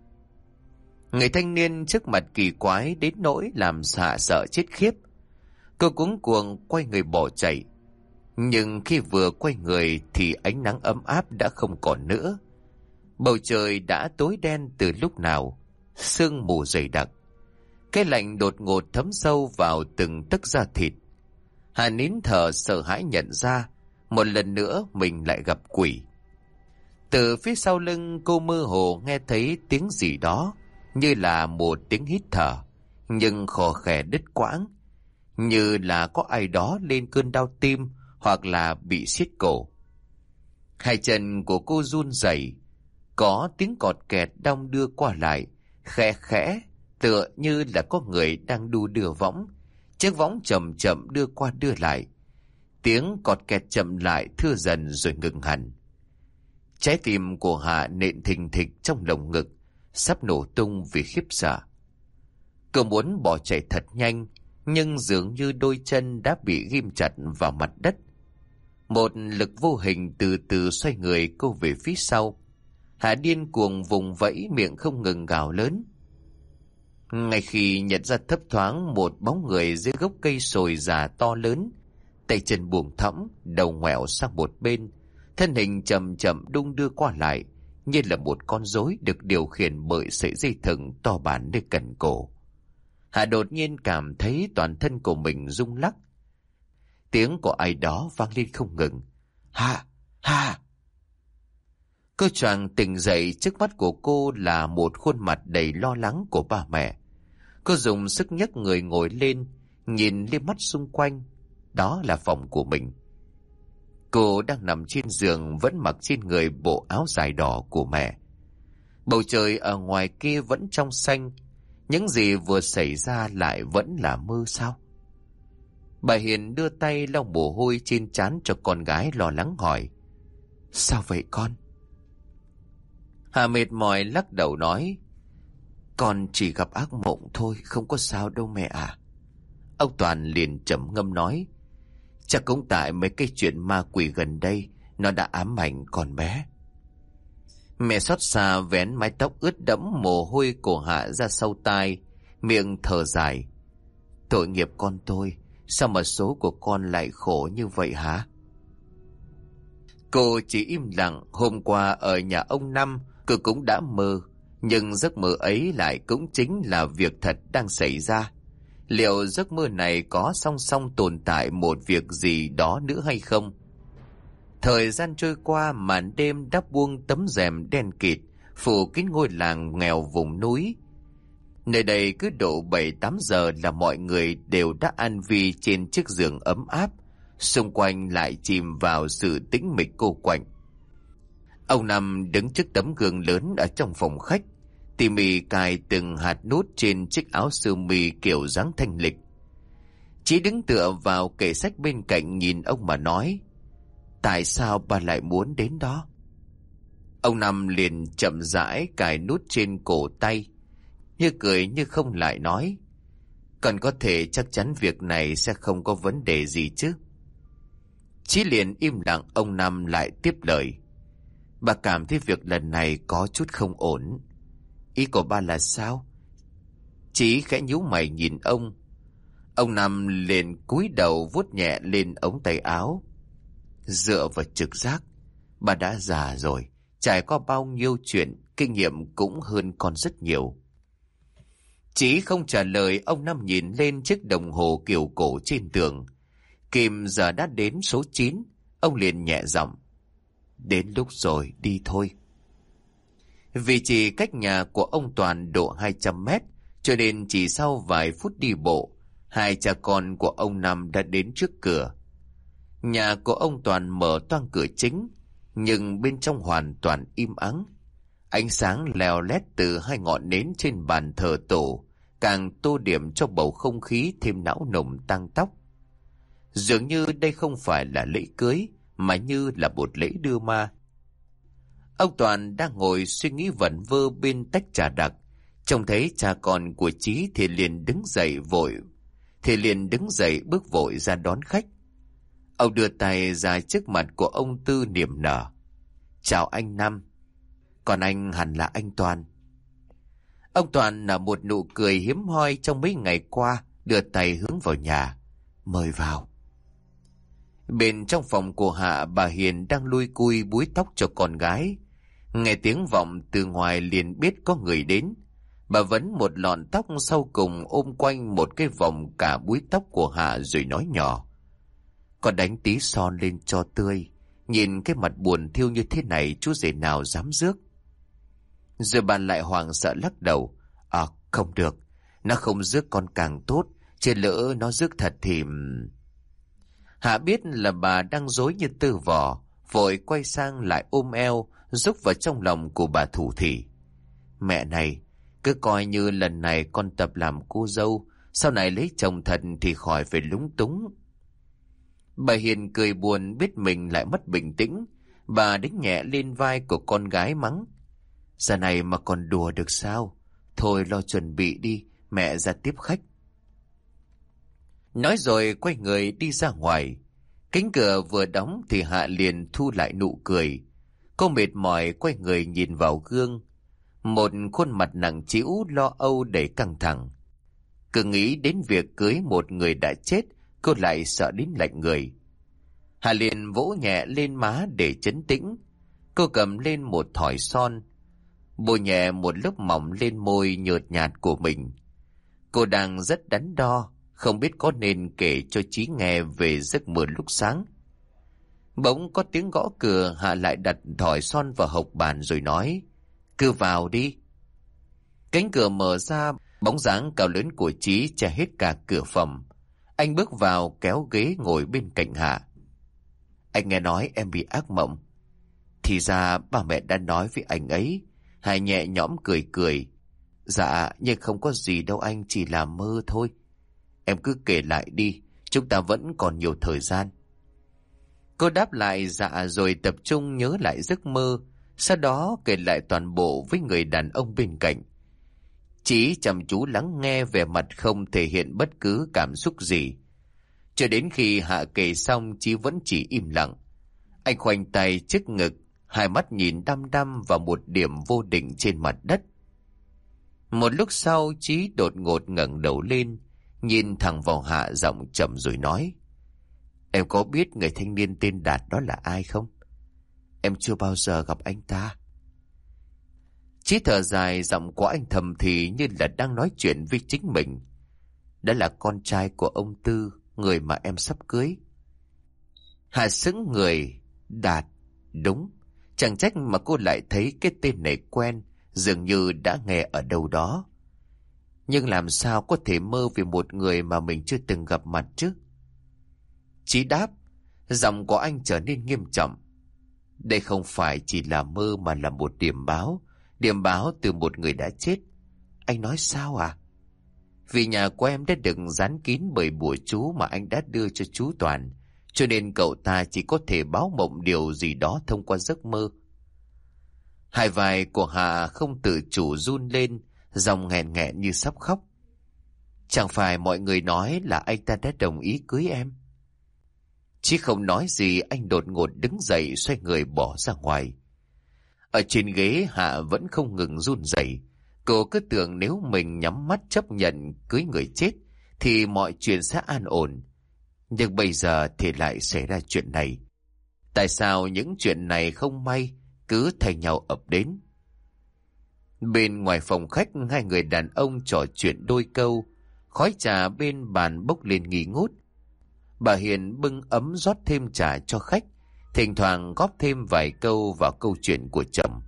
Người thanh niên trước mặt kỳ quái đến nỗi làm Hạ sợ chết khiếp. Cô cuống cuồng quay người bỏ chạy. Nhưng khi vừa quay người thì ánh nắng ấm áp đã không còn nữa. Bầu trời đã tối đen từ lúc nào, sương mù dày đặc. Cái lạnh đột ngột thấm sâu vào từng tấc da thịt. Hà nín thở sợ hãi nhận ra, một lần nữa mình lại gặp quỷ. Từ phía sau lưng cô mơ hồ nghe thấy tiếng gì đó, như là một tiếng hít thở, nhưng khò khè đứt quãng, như là có ai đó lên cơn đau tim hoặc là bị siết cổ. Hai chân của cô run rẩy, có tiếng cọt kẹt đong đưa qua lại, khẽ khẽ, tựa như là có người đang đu đưa võng. Chiếc võng chậm chậm đưa qua đưa lại. Tiếng cọt kẹt chậm lại, thưa dần rồi ngừng hẳn. Trái tim của Hạ nện thình thịch trong lồng ngực, sắp nổ tung vì khiếp sợ. Cô muốn bỏ chạy thật nhanh, nhưng dường như đôi chân đã bị ghim chặt vào mặt đất. Một lực vô hình từ từ xoay người cô về phía sau. Hà điên cuồng vùng vẫy, miệng không ngừng gào lớn. Ngay khi nhận ra thấp thoáng một bóng người dưới gốc cây sồi già to lớn, tay chân buông thõng, đầu ngoẹo sang một bên, thân hình chậm chậm đung đưa qua lại, như là một con rối được điều khiển bởi sợi dây thừng to bản nơi cần cổ. Hà đột nhiên cảm thấy toàn thân của mình rung lắc. Tiếng của ai đó vang lên không ngừng. Hà! Hà! Cô choàng tỉnh dậy, trước mắt của cô là một khuôn mặt đầy lo lắng của ba mẹ. Cô dùng sức nhấc người ngồi lên, nhìn liếc mắt xung quanh. Đó là phòng của mình. Cô đang nằm trên giường, vẫn mặc trên người bộ áo dài đỏ của mẹ. Bầu trời ở ngoài kia vẫn trong xanh. Những gì vừa xảy ra lại vẫn là mơ sao? Bà Hiền đưa tay lau mồ hôi trên trán cho con gái, lo lắng hỏi. Sao vậy con? Hà mệt mỏi lắc đầu nói. Con chỉ gặp ác mộng thôi, không có sao đâu mẹ à. Ông Toàn liền trầm ngâm nói. Chắc cũng tại mấy cái chuyện ma quỷ gần đây, nó đã ám ảnh con bé. Mẹ xót xa vén mái tóc ướt đẫm mồ hôi của Hạ ra sau tai, miệng thở dài. Tội nghiệp con tôi, sao mà số của con lại khổ như vậy hả? Cô chỉ im lặng. Hôm qua ở nhà ông Năm, cô cũng đã mơ, nhưng giấc mơ ấy lại cũng chính là việc thật đang xảy ra. Liệu giấc mơ này có song song tồn tại một việc gì đó nữa hay không? Thời gian trôi qua, màn đêm đã buông tấm rèm đen kịt, phủ kín ngôi làng nghèo vùng núi. Nơi đây cứ độ 7-8 giờ là mọi người đều đã an vi trên chiếc giường ấm áp, xung quanh lại chìm vào sự tĩnh mịch cô quạnh. Ông Năm đứng trước tấm gương lớn ở trong phòng khách, tỉ mỉ cài từng hạt nút trên chiếc áo sơ mi kiểu dáng thanh lịch. Chí đứng tựa vào kệ sách bên cạnh nhìn ông mà nói. Tại sao bà lại muốn đến đó? Ông Năm liền chậm rãi cài nút trên cổ tay, như cười như không lại nói. Còn có thể chắc chắn việc này sẽ không có vấn đề gì chứ? Chí liền im lặng. Ông Năm lại tiếp lời. Bà cảm thấy việc lần này có chút không ổn. Ý của bà là sao? Chí khẽ nhíu mày nhìn ông. Ông Năm liền cúi đầu vuốt nhẹ lên ống tay áo. Dựa vào trực giác, bà đã già rồi, trải qua bao nhiêu chuyện, kinh nghiệm cũng hơn con rất nhiều. Chí không trả lời. Ông Năm nhìn lên chiếc đồng hồ kiểu cổ trên tường. Kim giờ đã đến số 9. Ông liền nhẹ giọng. Đến lúc rồi, đi thôi. Vì chỉ cách nhà của ông Toàn độ 200 mét, cho nên chỉ sau vài phút đi bộ, hai cha con của ông Năm đã đến trước cửa. Nhà của ông Toàn mở toang cửa chính, nhưng bên trong hoàn toàn im ắng. Ánh sáng leo lét từ hai ngọn nến trên bàn thờ tổ càng tô điểm cho bầu không khí thêm não nùng tang tóc. Dường như đây không phải là lễ cưới, mà như là một lễ đưa ma. Ông Toàn đang ngồi suy nghĩ vẩn vơ bên tách trà đặc, trông thấy cha con của Chí thì liền đứng dậy bước vội ra đón khách. Ông đưa tay ra trước mặt của ông Tư niềm nở. Chào anh Năm. Còn anh hẳn là anh Toàn. Ông Toàn nở một nụ cười hiếm hoi trong mấy ngày qua, đưa tay hướng vào nhà. Mời vào. Bên trong phòng của Hạ, bà Hiền đang lui cui búi tóc cho con gái. Nghe tiếng vọng từ ngoài liền biết có người đến. Bà vấn một lọn tóc sau cùng ôm quanh một cái vòng cả búi tóc của Hạ rồi nói nhỏ. Con đánh tí son lên cho tươi. Nhìn cái mặt buồn thiêu như thế này, chú rể nào dám rước. Rồi bà lại hoảng sợ lắc đầu. Không được. Nó không rước con càng tốt. Chứ lỡ nó rước thật thì... Hạ biết là bà đang dối như tơ vò, vội quay sang lại ôm eo, rúc vào trong lòng của bà thủ thỉ. Mẹ này, cứ coi như lần này con tập làm cô dâu, sau này lấy chồng thật thì khỏi phải lúng túng. Bà Hiền cười buồn biết mình lại mất bình tĩnh. Bà đánh nhẹ lên vai của con gái mắng. Giờ này mà còn đùa được sao? Thôi lo chuẩn bị đi, mẹ ra tiếp khách. Nói rồi quay người đi ra ngoài. Cánh cửa vừa đóng thì Hạ liền thu lại nụ cười. Cô mệt mỏi quay người nhìn vào gương. Một khuôn mặt nặng trĩu lo âu đầy căng thẳng. Cứ nghĩ đến việc cưới một người đã chết, cô lại sợ đến lạnh người. Hạ liền vỗ nhẹ lên má để trấn tĩnh. Cô cầm lên một thỏi son, bôi nhẹ một lớp mỏng lên môi nhợt nhạt của mình. Cô đang rất đắn đo, không biết có nên kể cho Chí nghe về giấc mơ lúc sáng. Bỗng có tiếng gõ cửa. Hạ lại đặt thỏi son vào hộc bàn rồi nói: "Cứ vào đi." Cánh cửa mở ra, bóng dáng cao lớn của Chí che hết cả cửa phòng. Anh bước vào kéo ghế ngồi bên cạnh Hạ. "Anh nghe nói em bị ác mộng." "Thì ra ba mẹ đã nói với anh ấy." Hải nhẹ nhõm cười cười. "Dạ, nhưng không có gì đâu anh, chỉ là mơ thôi." "Em cứ kể lại đi, chúng ta vẫn còn nhiều thời gian." Cô đáp lại dạ rồi tập trung nhớ lại giấc mơ, sau đó kể lại toàn bộ với người đàn ông bên cạnh. Chỉ chăm chú lắng nghe, vẻ mặt không thể hiện bất cứ cảm xúc gì. Cho đến khi Hạ kể xong, Chí vẫn chỉ im lặng. Anh khoanh tay trước ngực, hai mắt nhìn đăm đăm vào một điểm vô định trên mặt đất. Một lúc sau, Chí đột ngột ngẩng đầu lên, nhìn thẳng vào Hạ, giọng trầm rồi nói: "Em có biết người thanh niên tên Đạt đó là ai không?" "Em chưa bao giờ gặp anh ta." Chí thở dài, giọng của anh thầm thì như là đang nói chuyện với chính mình. "Đó là con trai của ông Tư, người mà em sắp cưới." Hạ sững người. Đạt? Đúng. Chẳng trách mà cô lại thấy cái tên này quen, dường như đã nghe ở đâu đó. Nhưng làm sao có thể mơ về một người mà mình chưa từng gặp mặt chứ? Chí đáp. Giọng của anh trở nên nghiêm trọng. "Đây không phải chỉ là mơ mà là một điểm báo. Điểm báo từ một người đã chết." "Anh nói sao à?" "Vì nhà của em đã được dán kín bởi bùa chú mà anh đã đưa cho chú Toàn, cho nên cậu ta chỉ có thể báo mộng điều gì đó thông qua giấc mơ." Hai vai của Hà không tự chủ run lên, giọng nghẹn nghẹn như sắp khóc. "Chẳng phải mọi người nói là anh ta đã đồng ý cưới em?" Chí không nói gì, anh đột ngột đứng dậy xoay người bỏ ra ngoài. Ở trên ghế, Hạ vẫn không ngừng run rẩy. Cô cứ tưởng nếu mình nhắm mắt chấp nhận cưới người chết thì mọi chuyện sẽ an ổn. Nhưng bây giờ thì lại xảy ra chuyện này. Tại sao những chuyện này không may cứ thay nhau ập đến? Bên ngoài phòng khách, hai người đàn ông trò chuyện đôi câu. Khói trà bên bàn bốc lên nghi ngút. Bà Hiền bưng ấm rót thêm trà cho khách, thỉnh thoảng góp thêm vài câu vào câu chuyện của chồng.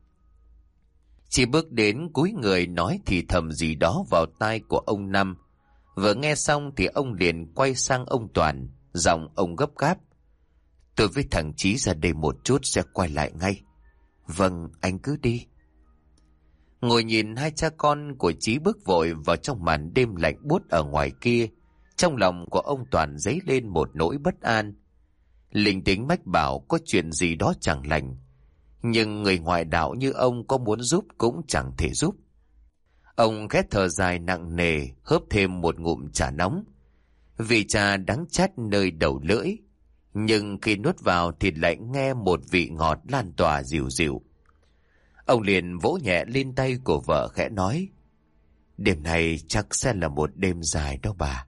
Chỉ bước đến cúi người nói thì thầm gì đó vào tai của ông Năm. Vừa nghe xong thì ông liền quay sang ông Toàn, giọng ông gấp gáp: "Tôi với thằng Chí ra đây một chút sẽ quay lại ngay." "Vâng, anh cứ đi." Ngồi nhìn hai cha con của Chí bước vội vào trong màn đêm lạnh buốt ở ngoài kia, trong lòng của ông Toàn dấy lên một nỗi bất an. Linh tính mách bảo có chuyện gì đó chẳng lành, nhưng người ngoại đạo như ông có muốn giúp cũng chẳng thể giúp. Ông khét thở dài nặng nề, hớp thêm một ngụm trà nóng. Vị trà đắng chát nơi đầu lưỡi, nhưng khi nuốt vào thì lại nghe một vị ngọt lan tỏa dịu dịu. Ông liền vỗ nhẹ lên tay của vợ khẽ nói: "Đêm này chắc sẽ là một đêm dài đó bà."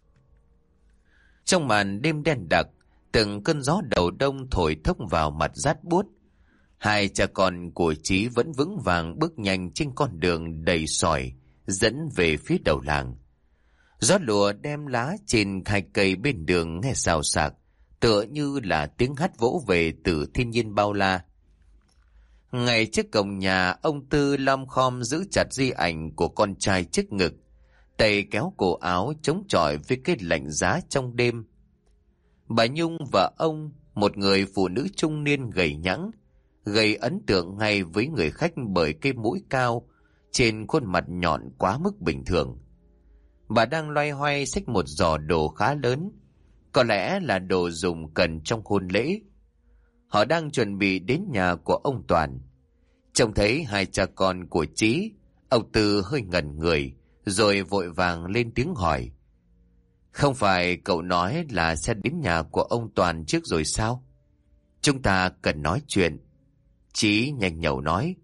Trong màn đêm đen đặc, từng cơn gió đầu đông thổi thốc vào mặt rát buốt. Hai cha con của Chí vẫn vững vàng bước nhanh trên con đường đầy sỏi dẫn về phía đầu làng. Gió lùa đem lá trên hai cây bên đường nghe xào xạc, tựa như là tiếng hát vỗ về từ thiên nhiên bao la. Ngay trước cổng nhà, ông Tư lom khom giữ chặt di ảnh của con trai trước ngực, tay kéo cổ áo chống chọi với cái lạnh giá trong đêm. Bà Nhung và ông, một người phụ nữ trung niên gầy nhẵng, gây ấn tượng ngay với người khách bởi cái mũi cao trên khuôn mặt nhọn quá mức bình thường. Bà đang loay hoay xách một giỏ đồ khá lớn, có lẽ là đồ dùng cần trong hôn lễ. Họ đang chuẩn bị đến nhà của ông Toàn. Trông thấy hai cha con của Chí, ông Tư hơi ngẩn người, rồi vội vàng lên tiếng hỏi. Không phải cậu nói là sẽ đến nhà của ông Toàn trước rồi sao? Chúng ta cần nói chuyện. Chí nhanh nhẩu nói.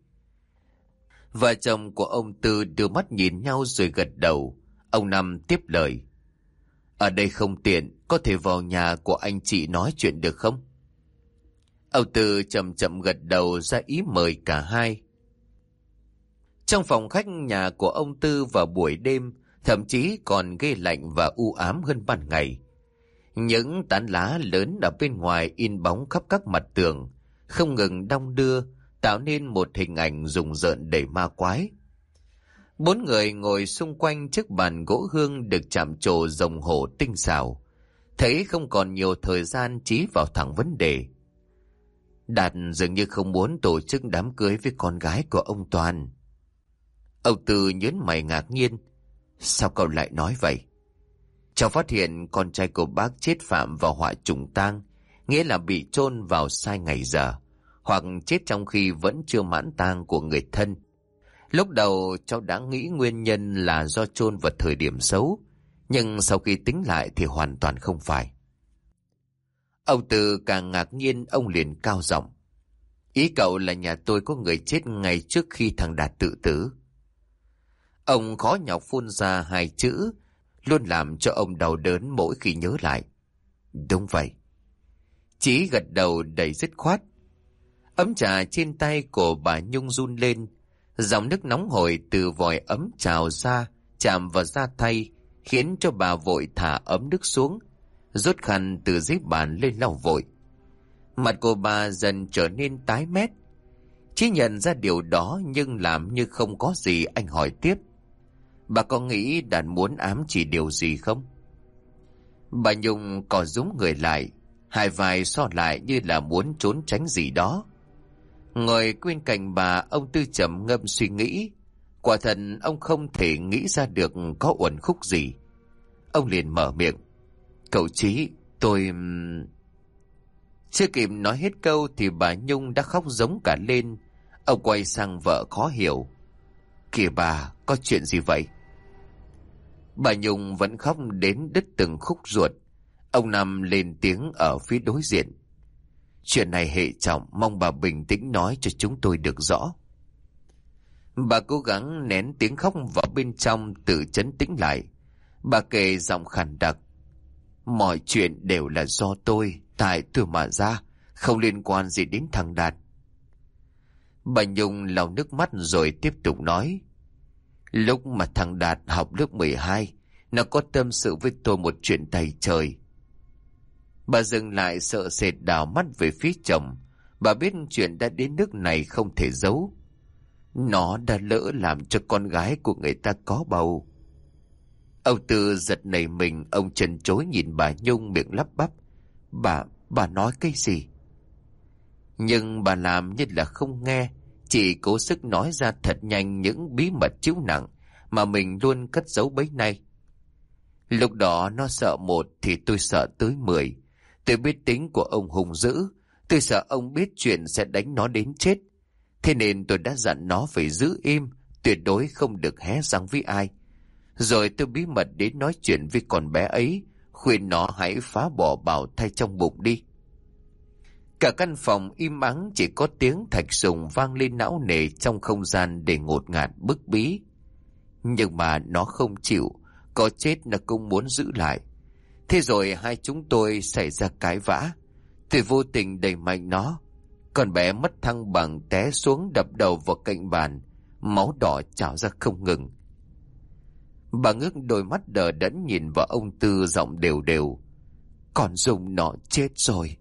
Vợ chồng của ông Tư đưa mắt nhìn nhau rồi gật đầu. Ông Năm tiếp lời. Ở đây không tiện, có thể vào nhà của anh chị nói chuyện được không? Ông Tư chậm chậm gật đầu ra ý mời cả hai. Trong phòng khách nhà của ông Tư vào buổi đêm, thậm chí còn ghê lạnh và u ám hơn ban ngày. Những tán lá lớn ở bên ngoài in bóng khắp các mặt tường, không ngừng đong đưa, tạo nên một hình ảnh rùng rợn đầy ma quái. Bốn người ngồi xung quanh chiếc bàn gỗ hương được chạm trổ rồng hổ tinh xảo. Thấy không còn nhiều thời gian, Chí vào thẳng vấn đề. Đạt dường như không muốn tổ chức đám cưới với con gái của ông Toàn. Ông Tư nhớn mày ngạc nhiên. Sao cậu lại nói vậy? Cháu phát hiện con trai của bác chết phạm vào họa trùng tang, nghĩa là bị chôn vào sai ngày giờ, hoặc chết trong khi vẫn chưa mãn tang của người thân. Lúc đầu cháu đã nghĩ nguyên nhân là do chôn vào thời điểm xấu, nhưng sau khi tính lại thì hoàn toàn không phải. Ông Tư càng ngạc nhiên, ông liền cao giọng. Ý cậu là nhà tôi có người chết ngay trước khi thằng Đạt tự tử. Ông khó nhọc phun ra hai chữ, luôn làm cho ông đau đớn mỗi khi nhớ lại. Đúng vậy. Chí gật đầu đầy dứt khoát. Ấm trà trên tay của bà Nhung run lên, dòng nước nóng hổi từ vòi ấm trào ra, chạm vào da tay, khiến cho bà vội thả ấm nước xuống, rút khăn từ dưới bàn lên lau vội. Mặt của bà dần trở nên tái mét. Chí nhận ra điều đó nhưng làm như không có gì, anh hỏi tiếp. Bà có nghĩ Đạt muốn ám chỉ điều gì không? Bà Nhung cò rúm người lại, hai vai so lại như là muốn trốn tránh gì đó. Ngồi bên cạnh bà, ông Tư trầm ngâm suy nghĩ. Quả thật ông không thể nghĩ ra được có uẩn khúc gì. Ông liền mở miệng. Cậu Chí, tôi... Chưa kịp nói hết câu thì bà Nhung đã khóc giống cả lên. Ông quay sang vợ khó hiểu. Kìa bà, có chuyện gì vậy? Bà Nhung vẫn khóc đến đứt từng khúc ruột. Ông Năm lên tiếng ở phía đối diện. Chuyện này hệ trọng, mong bà bình tĩnh nói cho chúng tôi được rõ. Bà cố gắng nén tiếng khóc vào bên trong, tự trấn tĩnh lại. Bà kể giọng khàn đặc. Mọi chuyện đều là do tôi, tại tôi mà ra, không liên quan gì đến thằng Đạt. Bà Nhung lau nước mắt rồi tiếp tục nói. Lúc mà thằng Đạt học lớp 12, nó có tâm sự với tôi một chuyện tày trời. Bà dừng lại sợ sệt đảo mắt về phía chồng. Bà biết chuyện đã đến nước này không thể giấu. Nó đã lỡ làm cho con gái của người ta có bầu. Ông Tư giật nảy mình, ông chần chối nhìn bà Nhung miệng lắp bắp. Bà nói cái gì? Nhưng bà làm như là không nghe, chỉ cố sức nói ra thật nhanh những bí mật trĩu nặng mà mình luôn cất giấu bấy nay. Lúc đó nó sợ một thì tôi sợ tới 10. Tôi biết tính của ông hung dữ, tôi sợ ông biết chuyện sẽ đánh nó đến chết. Thế nên tôi đã dặn nó phải giữ im, tuyệt đối không được hé răng với ai. Rồi tôi bí mật đến nói chuyện với con bé ấy, khuyên nó hãy phá bỏ bào thai trong bụng đi. Cả căn phòng im ắng, chỉ có tiếng thạch sùng vang lên não nề trong không gian để ngột ngạt bức bí. Nhưng mà nó không chịu, có chết nó cũng muốn giữ lại. Thế rồi hai chúng tôi xảy ra cãi vã. Tôi vô tình đẩy mạnh nó. Con bé mất thăng bằng té xuống đập đầu vào cạnh bàn, máu đỏ trào ra không ngừng. Bà ngước đôi mắt đờ đẫn nhìn vào ông Tư, giọng đều đều. Còn Dung nó chết rồi.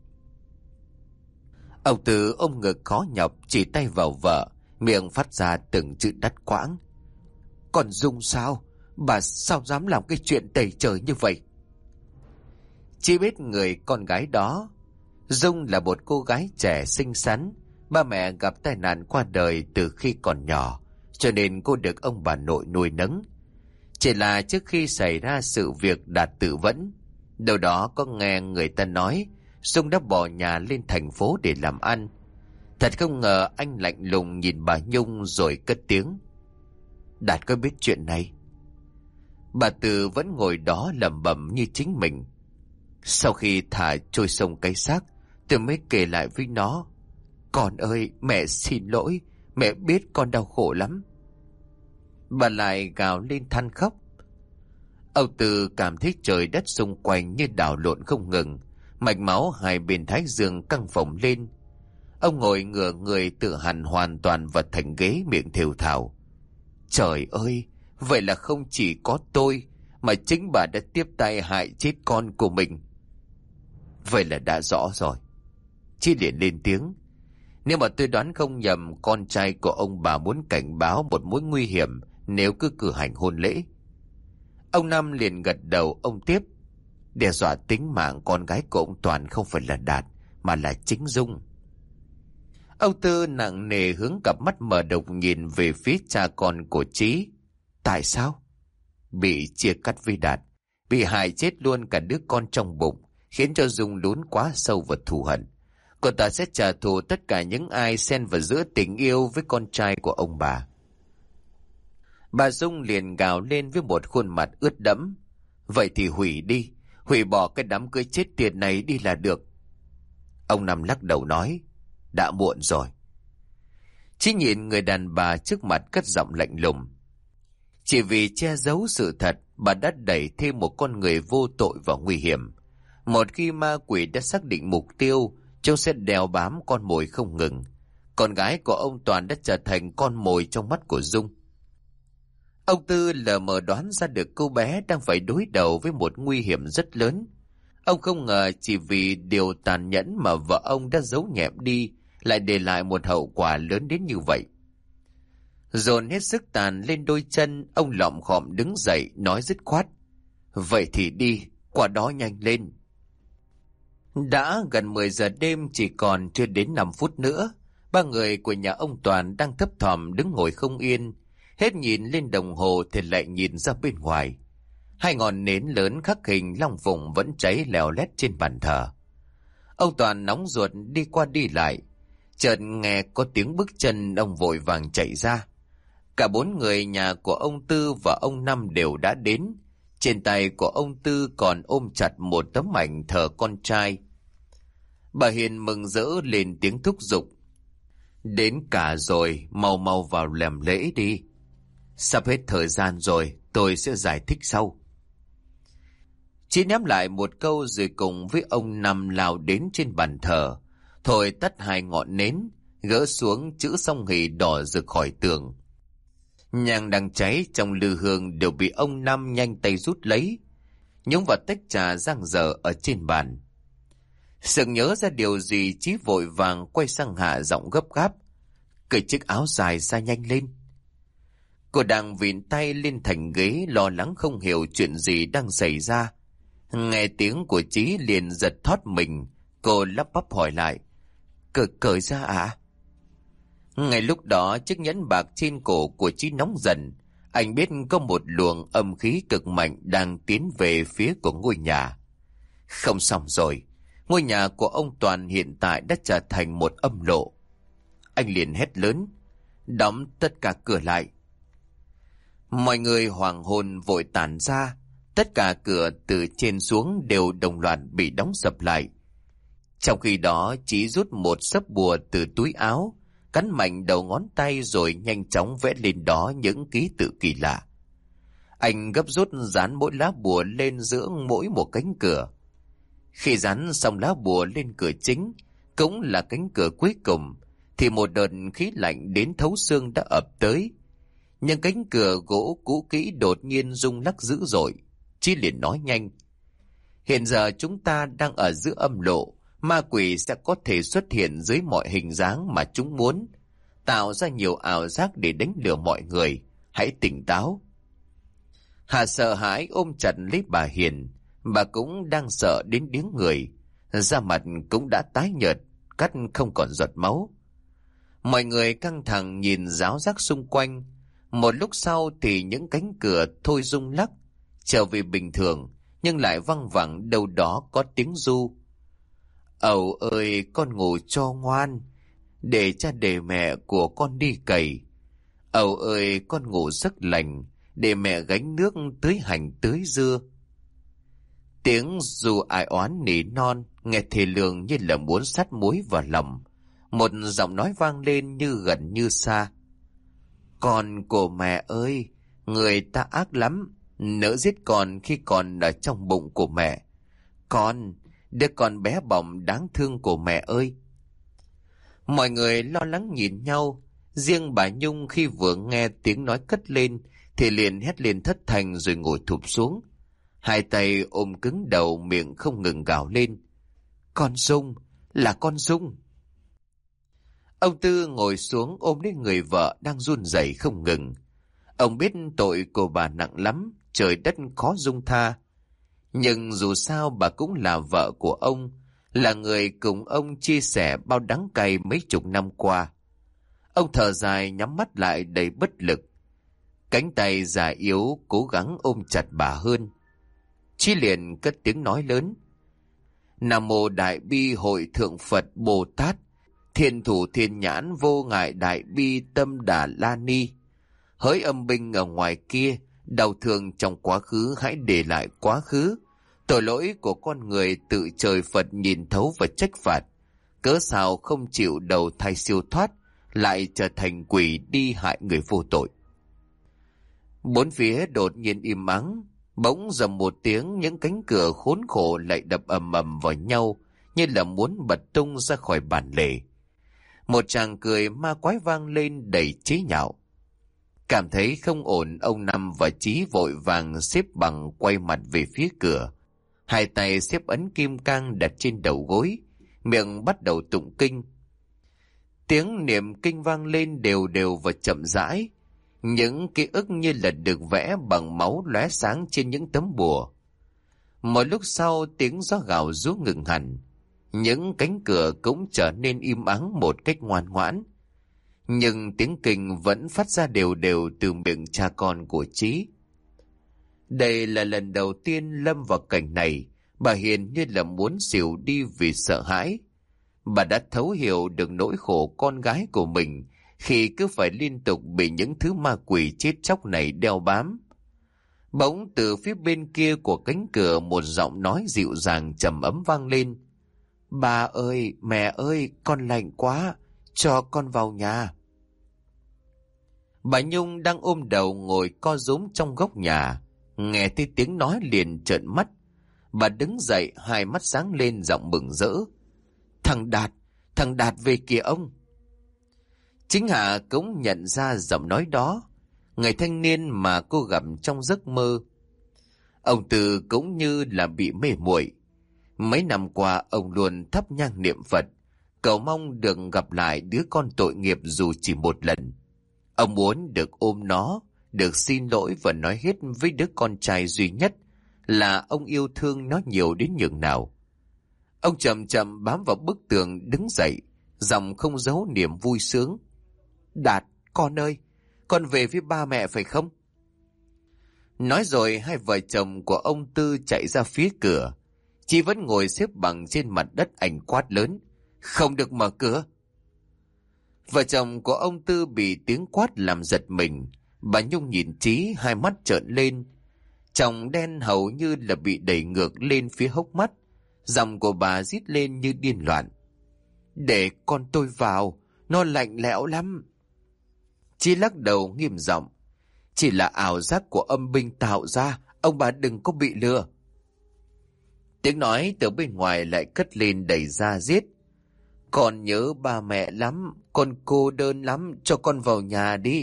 Ông Tư ôm ngực khó nhọc, chỉ tay vào vợ, miệng phát ra từng chữ đắt quãng. Còn Dung sao? Bà sao dám làm cái chuyện tày trời như vậy? Chỉ biết người con gái đó. Dung là một cô gái trẻ xinh xắn. Ba mẹ gặp tai nạn qua đời từ khi còn nhỏ, cho nên cô được ông bà nội nuôi nấng. Chỉ là trước khi xảy ra sự việc Đạt tự vẫn, đâu đó có nghe người ta nói Dung đã bỏ nhà lên thành phố để làm ăn. Thật không ngờ anh lạnh lùng nhìn bà Nhung rồi cất tiếng. Đạt có biết chuyện này? Bà Từ vẫn ngồi đó lẩm bẩm như chính mình. Sau khi thả trôi sông cái xác, tôi mới kể lại với nó: Con ơi, mẹ xin lỗi, mẹ biết con đau khổ lắm. Bà lại gào lên than khóc. Âu Tư cảm thấy trời đất xung quanh như đảo lộn không ngừng, mạch máu hai bên thái dương căng phồng lên. Ông ngồi ngửa người tự hằn hoàn toàn vào thành ghế, miệng thều thào: Trời ơi, vậy là không chỉ có tôi, mà chính bà đã tiếp tay hại chết con của mình. Vậy là đã rõ rồi. Chí liền lên tiếng: Nếu mà tôi đoán không nhầm, con trai của ông bà muốn cảnh báo một mối nguy hiểm nếu cứ cử hành hôn lễ. Ông Năm liền gật đầu. Ông tiếp: Đe dọa tính mạng con gái của ông Toàn không phải là Đạt, mà là chính Dung. Ông Tư nặng nề hướng cặp mắt mờ đục nhìn về phía cha con của Chí. Tại sao? Bị chia cắt với Đạt, bị hại chết luôn cả đứa con trong bụng, khiến cho Dung lún quá sâu vào thù hận. Cô ta sẽ trả thù tất cả những ai xen vào giữa tình yêu với con trai của ông bà. Bà Dung liền gào lên với một khuôn mặt ướt đẫm: Vậy thì hủy đi, hủy bỏ cái đám cưới chết tiệt này đi là được. Ông Năm lắc đầu nói: Đã muộn rồi. Chỉ nhìn người đàn bà trước mặt cất giọng lạnh lùng. Chỉ vì che giấu sự thật, bà đã đẩy thêm một con người vô tội vào nguy hiểm. Một khi ma quỷ đã xác định mục tiêu, chúng sẽ đèo bám con mồi không ngừng. Con gái của ông Toàn đã trở thành con mồi trong mắt của Dung. Ông Tư lờ mờ đoán ra được cô bé đang phải đối đầu với một nguy hiểm rất lớn. Ông không ngờ chỉ vì điều tàn nhẫn mà vợ ông đã giấu nhẹm đi, lại để lại một hậu quả lớn đến như vậy. Dồn hết sức tàn lên đôi chân, ông lọm khọm đứng dậy nói dứt khoát: Vậy thì đi, qua đó nhanh lên. Đã gần 10 giờ đêm, chỉ còn chưa đến 5 phút nữa. Ba người của nhà ông Toàn đang thấp thỏm đứng ngồi không yên, hết nhìn lên đồng hồ thì lại nhìn ra bên ngoài. Hai ngọn nến lớn khắc hình long phụng vẫn cháy leo lét trên bàn thờ. Ông Toàn nóng ruột đi qua đi lại, chợt nghe có tiếng bước chân, ông vội vàng chạy ra. Cả 4 người nhà của ông Tư và ông Năm đều đã đến. Trên tay của ông Tư còn ôm chặt một tấm ảnh thờ con trai. Bà Hiền mừng rỡ lên tiếng thúc giục: Đến cả rồi, mau mau vào làm lễ đi. Sắp hết thời gian rồi, tôi sẽ giải thích sau. Chỉ ném lại một câu rồi cùng với ông Năm lao đến trên bàn thờ, thổi tắt 2 ngọn nến, gỡ xuống chữ song hỷ đỏ rực khỏi tường. Nhang đang cháy trong lư hương đều bị ông Năm nhanh tay rút lấy, nhúng vào tách trà giang dở ở trên bàn. Sực nhớ ra điều gì, Chí vội vàng quay sang Hạ, giọng gấp gáp: Cởi chiếc áo dài ra nhanh lên. Cô đang vịn tay lên thành ghế, lo lắng không hiểu chuyện gì đang xảy ra. Nghe tiếng của Chí liền giật thót mình, cô lắp bắp hỏi lại: Cởi ra ạ? Ngay lúc đó chiếc nhẫn bạc trên cổ của Chí nóng dần. Anh biết có một luồng âm khí cực mạnh đang tiến về phía của ngôi nhà. Không xong rồi, ngôi nhà của ông Toàn hiện tại đã trở thành một âm lộ. Anh liền hét lớn: Đóng tất cả cửa lại. Mọi người hoảng hồn vội tản ra. Tất cả cửa từ trên xuống đều đồng loạt bị đóng sập lại. Trong khi đó, Chí rút một xấp bùa từ túi áo, cắn mạnh đầu ngón tay rồi nhanh chóng vẽ lên đó những ký tự kỳ lạ. Anh gấp rút dán mỗi lá bùa lên giữa mỗi một cánh cửa. Khi dán xong lá bùa lên cửa chính, cũng là cánh cửa cuối cùng, thì một đợt khí lạnh đến thấu xương đã ập tới. Nhưng cánh cửa gỗ cũ kỹ đột nhiên rung lắc dữ dội. Chí liền nói nhanh: Hiện giờ chúng ta đang ở giữa âm lộ, ma quỷ sẽ có thể xuất hiện dưới mọi hình dáng mà chúng muốn, tạo ra nhiều ảo giác để đánh lừa mọi người. Hãy tỉnh táo. Hà sợ hãi ôm chặt lấy bà Hiền. Bà cũng đang sợ đến điếng người, da mặt cũng đã tái nhợt, cắt không còn giọt máu. Mọi người căng thẳng nhìn ráo rác xung quanh. Một lúc sau thì những cánh cửa thôi rung lắc, trở về bình thường, nhưng lại văng vẳng đâu đó có tiếng ru: Ẩu ơi, con ngủ cho ngoan, để cha để mẹ của con đi cày. Ẩu ơi, con ngủ giấc lành, để mẹ gánh nước tưới hành tưới dưa. Tiếng dù ai oán nỉ non nghe thê lương như là muốn sắt muối vào lòng. Một giọng nói vang lên như gần như xa. Con của mẹ ơi, người ta ác lắm, nỡ giết con khi còn ở trong bụng của mẹ. Con, đứa con bé bỏng đáng thương của mẹ ơi. Mọi người lo lắng nhìn nhau. Riêng bà Nhung khi vừa nghe tiếng nói cất lên thì liền hét lên thất thanh rồi ngồi thụp xuống. Hai tay ôm cứng đầu, miệng không ngừng gào lên. Con Dung, là con Dung. Ông Tư ngồi xuống ôm lấy người vợ đang run rẩy không ngừng. Ông biết tội của bà nặng lắm, trời đất khó dung tha. Nhưng dù sao bà cũng là vợ của ông, là người cùng ông chia sẻ bao đắng cay mấy chục năm qua. Ông thở dài nhắm mắt lại đầy bất lực. Cánh tay già yếu cố gắng ôm chặt bà hơn. Chí liền cất tiếng nói lớn. Nam mô Đại Bi Hội Thượng Phật Bồ Tát, Thiên Thủ Thiên Nhãn Vô Ngại Đại Bi Tâm Đà La Ni. Hỡi âm binh ở ngoài kia, đau thương trong quá khứ hãy để lại quá khứ. Tội lỗi của con người tự trời Phật nhìn thấu và trách phạt. Cớ sao không chịu đầu thai siêu thoát, lại trở thành quỷ đi hại người vô tội. Bốn phía đột nhiên im ắng. Bỗng dầm một tiếng, những cánh cửa khốn khổ lại đập ầm ầm vào nhau, như là muốn bật tung ra khỏi bản lề. Một tràng cười ma quái vang lên đầy chế nhạo. Cảm thấy không ổn, ông Năm và Chí vội vàng xếp bằng quay mặt về phía cửa. Hai tay xếp ấn kim cang đặt trên đầu gối, miệng bắt đầu tụng kinh. Tiếng niệm kinh vang lên đều đều và chậm rãi. Những ký ức như là được vẽ bằng máu lóe sáng trên những tấm bùa. Một lúc sau tiếng gió gào rú ngừng hẳn. Những cánh cửa cũng trở nên im ắng một cách ngoan ngoãn. Nhưng tiếng kinh vẫn phát ra đều đều từ miệng cha con của Chí. Đây là lần đầu tiên lâm vào cảnh này. Bà Hiền như là muốn xỉu đi vì sợ hãi. Bà đã thấu hiểu được nỗi khổ con gái của mình khi cứ phải liên tục bị những thứ ma quỷ chết chóc này đeo bám. Bỗng từ phía bên kia của cánh cửa một giọng nói dịu dàng trầm ấm vang lên. Bà ơi, mẹ ơi, con lạnh quá, cho con vào nhà. Bà Nhung đang ôm đầu ngồi co rúm trong góc nhà, nghe thấy tiếng nói liền trợn mắt. Bà đứng dậy, hai mắt sáng lên giọng mừng rỡ. Thằng Đạt về kìa ông. Chính Hạ cũng nhận ra giọng nói đó, người thanh niên mà cô gặp trong giấc mơ. Ông Tư cũng như là bị mê muội. Mấy năm qua ông luôn thắp nhang niệm Phật, cầu mong được gặp lại đứa con tội nghiệp dù chỉ một lần. Ông muốn được ôm nó, được xin lỗi và nói hết với đứa con trai duy nhất là ông yêu thương nó nhiều đến nhường nào. Ông chậm chậm bám vào bức tường đứng dậy, giọng không giấu niềm vui sướng. Đạt, con ơi, con về với ba mẹ phải không? Nói rồi hai vợ chồng của ông Tư chạy ra phía cửa. Chị vẫn ngồi xếp bằng trên mặt đất ảnh quát lớn. Không được mở cửa. Vợ chồng của ông Tư bị tiếng quát làm giật mình. Bà Nhung nhìn Chí, hai mắt trợn lên. Tròng đen hầu như là bị đẩy ngược lên phía hốc mắt. Giọng của bà rít lên như điên loạn. Để con tôi vào, nó lạnh lẽo lắm. Chí lắc đầu nghiêm giọng. Chỉ là ảo giác của âm binh tạo ra, ông bà đừng có bị lừa. Tiếng nói từ bên ngoài lại cất lên đầy da diết. Con nhớ ba mẹ lắm, con cô đơn lắm, cho con vào nhà đi.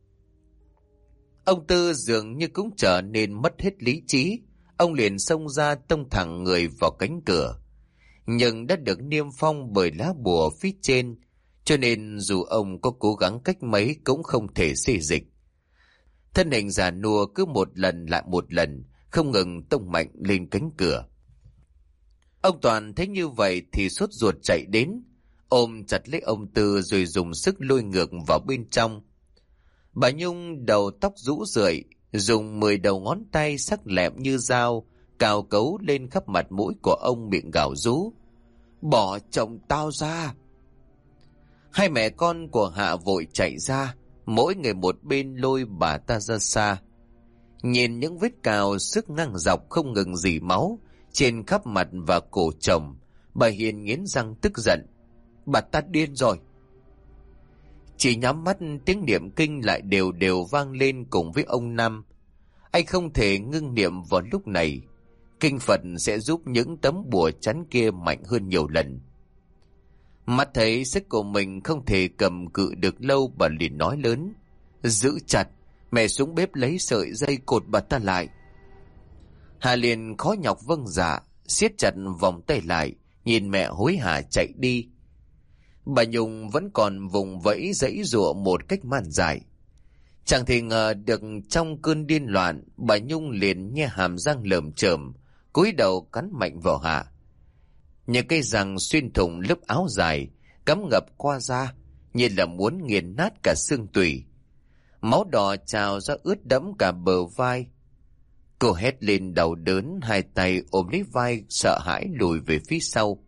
Ông Tư dường như cũng trở nên mất hết lý trí. Ông liền xông ra tông thẳng người vào cánh cửa. Nhưng đã được niêm phong bởi lá bùa phía trên, cho nên dù ông có cố gắng cách mấy cũng không thể xê dịch. Thân hình già nua cứ một lần lại một lần, không ngừng tông mạnh lên cánh cửa. Ông Toàn thấy như vậy thì sốt ruột chạy đến, ôm chặt lấy ông Tư rồi dùng sức lôi ngược vào bên trong. Bà Nhung đầu tóc rũ rượi, dùng 10 đầu ngón tay sắc lẹm như dao, cào cấu lên khắp mặt mũi của ông, miệng gào rú. Bỏ chồng tao ra! Hai mẹ con của Hạ vội chạy ra, mỗi người một bên lôi bà ta ra xa. Nhìn những vết cào xước ngang dọc không ngừng rỉ máu trên khắp mặt và cổ chồng, bà Hiền nghiến răng tức giận. Bà ta điên rồi. Chỉ nhắm mắt, tiếng niệm kinh lại đều đều vang lên cùng với ông Năm. Anh không thể ngưng niệm vào lúc này. Kinh Phật sẽ giúp những tấm bùa chắn kia mạnh hơn nhiều lần. Mắt thấy sức của mình không thể cầm cự được lâu, bà liền nói lớn. Giữ chặt, mẹ xuống bếp lấy sợi dây cột bà ta lại. Hà liền khó nhọc vâng dạ, siết chặt vòng tay lại, nhìn mẹ hối hả chạy đi. Bà Nhung vẫn còn vùng vẫy giãy giụa một cách man dại. Chẳng thể ngờ được trong cơn điên loạn, bà Nhung liền nhe hàm răng lởm chởm, cúi đầu cắn mạnh vào Hà. Những cây răng xuyên thủng lớp áo dài, cắm ngập qua da, như là muốn nghiền nát cả xương tủy. Máu đỏ trào ra ướt đẫm cả bờ vai. Cô hét lên đau đớn, hai tay ôm lấy vai sợ hãi lùi về phía sau.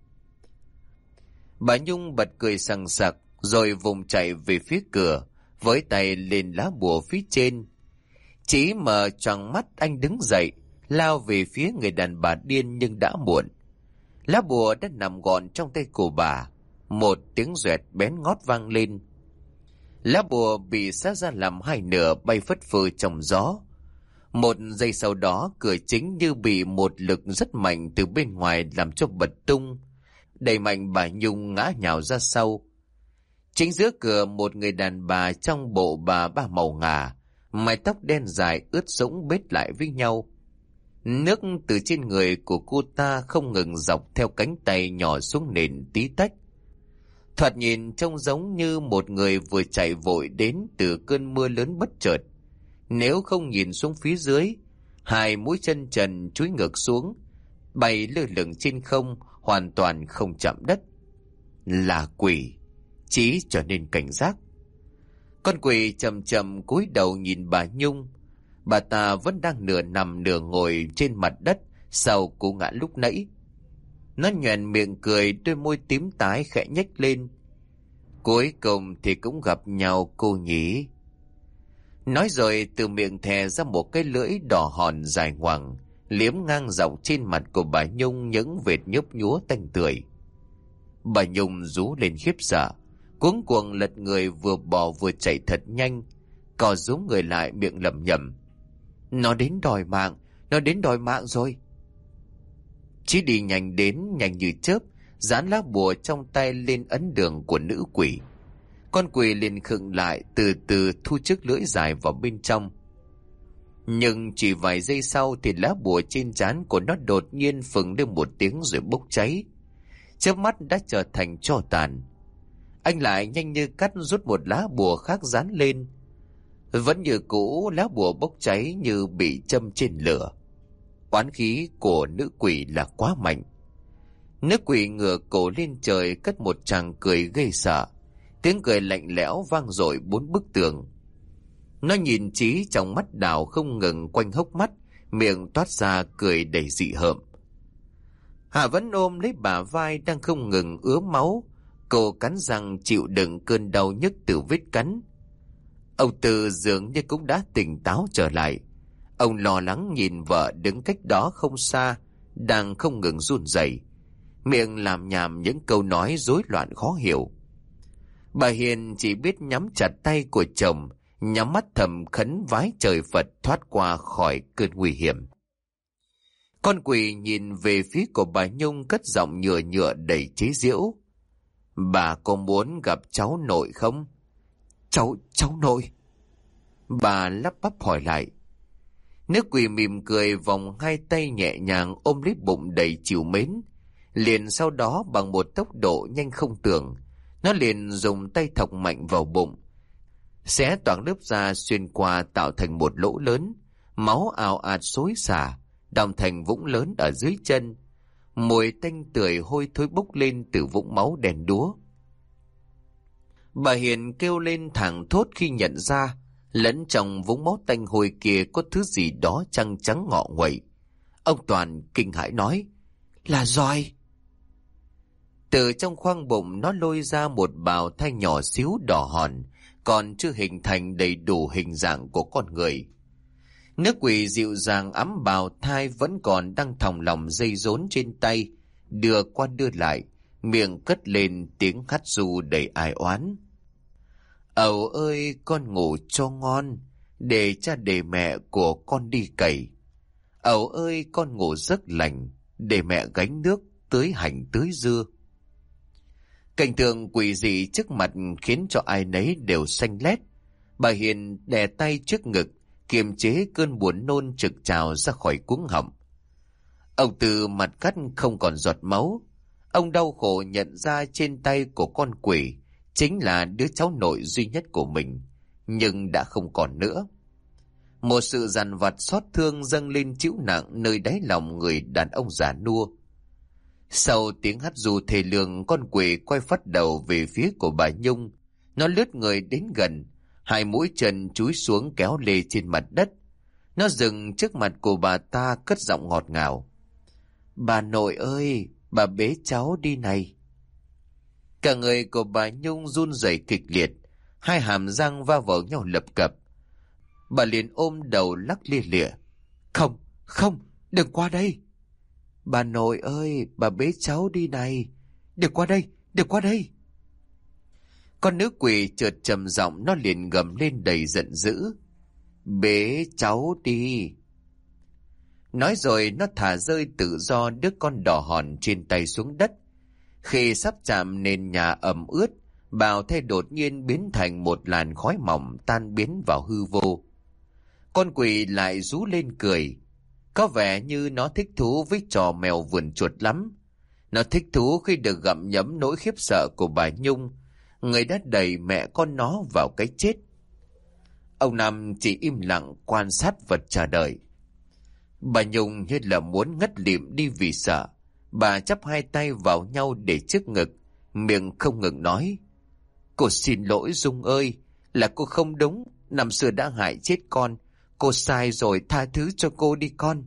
Bà Nhung bật cười sằng sặc rồi vùng chạy về phía cửa, với tay lên lá bùa phía trên. Chỉ mở choàng mắt, anh đứng dậy lao về phía người đàn bà điên, nhưng đã muộn. Lá bùa đã nằm gọn trong tay của bà. Một tiếng doẹt bén ngót vang lên. Lá bùa bị xé ra làm hai nửa, bay phất phơ trong gió. Một giây sau đó, cửa chính như bị một lực rất mạnh từ bên ngoài làm cho bật tung, đẩy mạnh bà Nhung ngã nhào ra sau. Chính giữa cửa, một người đàn bà trong bộ bà ba màu ngà, mái tóc đen dài ướt sũng bết lại với nhau. Nước từ trên người của cô ta không ngừng dọc theo cánh tay nhỏ xuống nền tí tách. Thoạt nhìn trông giống như một người vừa chạy vội đến từ cơn mưa lớn bất chợt. Nếu không nhìn xuống phía dưới, hai mũi chân trần chúi ngược xuống, bay lơ lửng trên không, hoàn toàn không chạm đất. Là quỷ. Chí trở nên cảnh giác. Con quỷ chậm chậm cúi đầu nhìn bà Nhung. Bà ta vẫn đang nửa nằm nửa ngồi trên mặt đất sau cú ngã lúc nãy. Nó nhoẻn miệng cười, đôi môi tím tái khẽ nhếch lên. Cuối cùng thì cũng gặp nhau cô nhỉ. Nói rồi từ miệng thè ra một cái lưỡi đỏ hòn dài ngoằng, liếm ngang dọc trên mặt của bà Nhung những vệt nhấp nhúa tanh tưởi. Bà Nhung rú lên khiếp sợ, cuống cuồng lật người, vừa bò vừa chạy thật nhanh, cò rúm người lại miệng lẩm nhẩm. Nó đến đòi mạng rồi. Chí đi nhanh đến, nhanh như chớp, dán lá bùa trong tay lên ấn đường của nữ quỷ. Con quỷ liền khựng lại, từ từ thu chiếc lưỡi dài vào bên trong. Nhưng chỉ vài giây sau thì lá bùa trên trán của nó đột nhiên phừng lên một tiếng rồi bốc cháy. Chớp mắt đã trở thành tro tàn. Anh lại nhanh như cắt rút một lá bùa khác dán lên. Vẫn như cũ, lá bùa bốc cháy như bị châm trên lửa. Oán khí của nữ quỷ là quá mạnh. Nữ quỷ ngửa cổ lên trời cất một tràng cười gây sợ. Tiếng cười lạnh lẽo vang dội bốn bức tường. Nó nhìn Chí trong mắt đào không ngừng quanh hốc mắt, miệng toát ra cười đầy dị hợm. Hà vẫn ôm lấy bả vai đang không ngừng ứa máu. Cô cắn răng chịu đựng cơn đau nhức từ vết cắn. Ông Tư dường như cũng đã tỉnh táo trở lại. Ông lo lắng nhìn vợ đứng cách đó không xa, đang không ngừng run rẩy, miệng làm nhảm những câu nói rối loạn khó hiểu. Bà Hiền chỉ biết nhắm chặt tay của chồng, nhắm mắt thầm khấn vái trời Phật thoát qua khỏi cơn nguy hiểm. Con quỷ nhìn về phía của bà Nhung, cất giọng nhựa nhựa đầy chế giễu. Bà có muốn gặp cháu nội không? Cháu nội? Bà lắp bắp hỏi lại. Nữ quỷ mỉm cười, vòng hai tay nhẹ nhàng ôm lấy bụng đầy trìu mến. Liền sau đó bằng một tốc độ nhanh không tưởng, nó liền dùng tay thọc mạnh vào bụng, xé toạc lớp da xuyên qua tạo thành một lỗ lớn. Máu ào ạt xối xả, đọng thành vũng lớn ở dưới chân. Mùi tanh tưởi hôi thối bốc lên từ vũng máu đen đúa. Bà Hiền kêu lên thảng thốt khi nhận ra lẫn trong vũng máu tanh hôi kia có thứ gì đó trắng trắng ngọ nguậy. Ông Toàn kinh hãi nói, là roi. Từ trong khoang bụng nó lôi ra một bào thai nhỏ xíu đỏ hòn, còn chưa hình thành đầy đủ hình dạng của con người. Nữ quỷ dịu dàng ẵm bào thai vẫn còn đang thòng lòng dây rốn trên tay, đưa qua đưa lại, miệng cất lên tiếng khát ru đầy ai oán. Ẩu ơi con ngủ cho ngon, để cha để mẹ của con đi cày. Ẩu ơi con ngủ giấc lành, để mẹ gánh nước tưới hành tưới dưa. Cảnh tượng quỷ dị trước mặt khiến cho ai nấy đều xanh lét. Bà Hiền đè tay trước ngực, kiềm chế cơn buồn nôn trực trào ra khỏi cuống họng. Ông Tư mặt cắt không còn giọt máu. Ông đau khổ nhận ra trên tay của con quỷ chính là đứa cháu nội duy nhất của mình, nhưng đã không còn nữa. Một sự dằn vặt xót thương dâng lên trĩu nặng nơi đáy lòng người đàn ông già nua. Sau tiếng hắt ru thê lương, con quỷ quay phát đầu về phía của bà Nhung. Nó lướt người đến gần, hai mũi chân chúi xuống kéo lê trên mặt đất. Nó dừng trước mặt của bà ta, cất giọng ngọt ngào. Bà nội ơi, bà bế cháu đi này. Cả người của bà Nhung run rẩy kịch liệt, hai hàm răng va vào nhau lập cập. Bà liền ôm đầu lắc lia lịa. Không, không, đừng qua đây. Bà nội ơi, bà bế cháu đi này. Đừng qua đây, đừng qua đây. Con nữ quỷ chợt trầm giọng, nó liền gầm lên đầy giận dữ. Bế cháu đi. Nói rồi nó thả rơi tự do đứa con đỏ hòn trên tay xuống đất. Khi sắp chạm nền nhà ẩm ướt, bào thây đột nhiên biến thành một làn khói mỏng tan biến vào hư vô. Con quỷ lại rú lên cười. Có vẻ như nó thích thú với trò mèo vườn chuột lắm. Nó thích thú khi được gặm nhấm nỗi khiếp sợ của bà Nhung, người đã đẩy mẹ con nó vào cái chết. Ông Năm chỉ im lặng quan sát vật chờ đợi. Bà Nhung như là muốn ngất lịm đi vì sợ. Bà chắp hai tay vào nhau để trước ngực, miệng không ngừng nói. Cô xin lỗi Dung ơi, là cô không đúng, năm xưa đã hại chết con. Cô sai rồi, tha thứ cho cô đi con.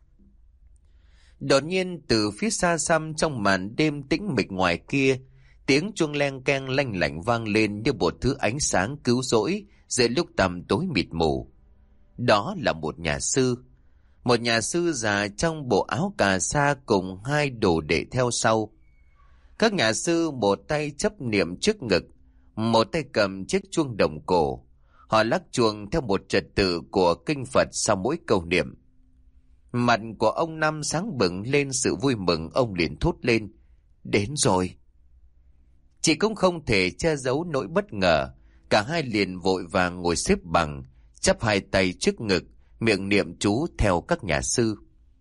Đột nhiên từ phía xa xăm trong màn đêm tĩnh mịch ngoài kia, tiếng chuông leng keng lanh lảnh vang lên như một thứ ánh sáng cứu rỗi giữa lúc tầm tối mịt mù. Đó là một nhà sư. Một nhà sư già trong bộ áo cà sa cùng hai đồ đệ theo sau. Các nhà sư một tay chấp niệm trước ngực, một tay cầm chiếc chuông đồng cổ. Họ lắc chuông theo một trật tự của kinh Phật sau mỗi câu niệm. Mặt của ông Năm sáng bừng lên sự vui mừng, ông liền thốt lên. Đến rồi. Chị cũng không thể che giấu nỗi bất ngờ. Cả hai liền vội vàng ngồi xếp bằng, chắp hai tay trước ngực, miệng niệm chú theo các nhà sư.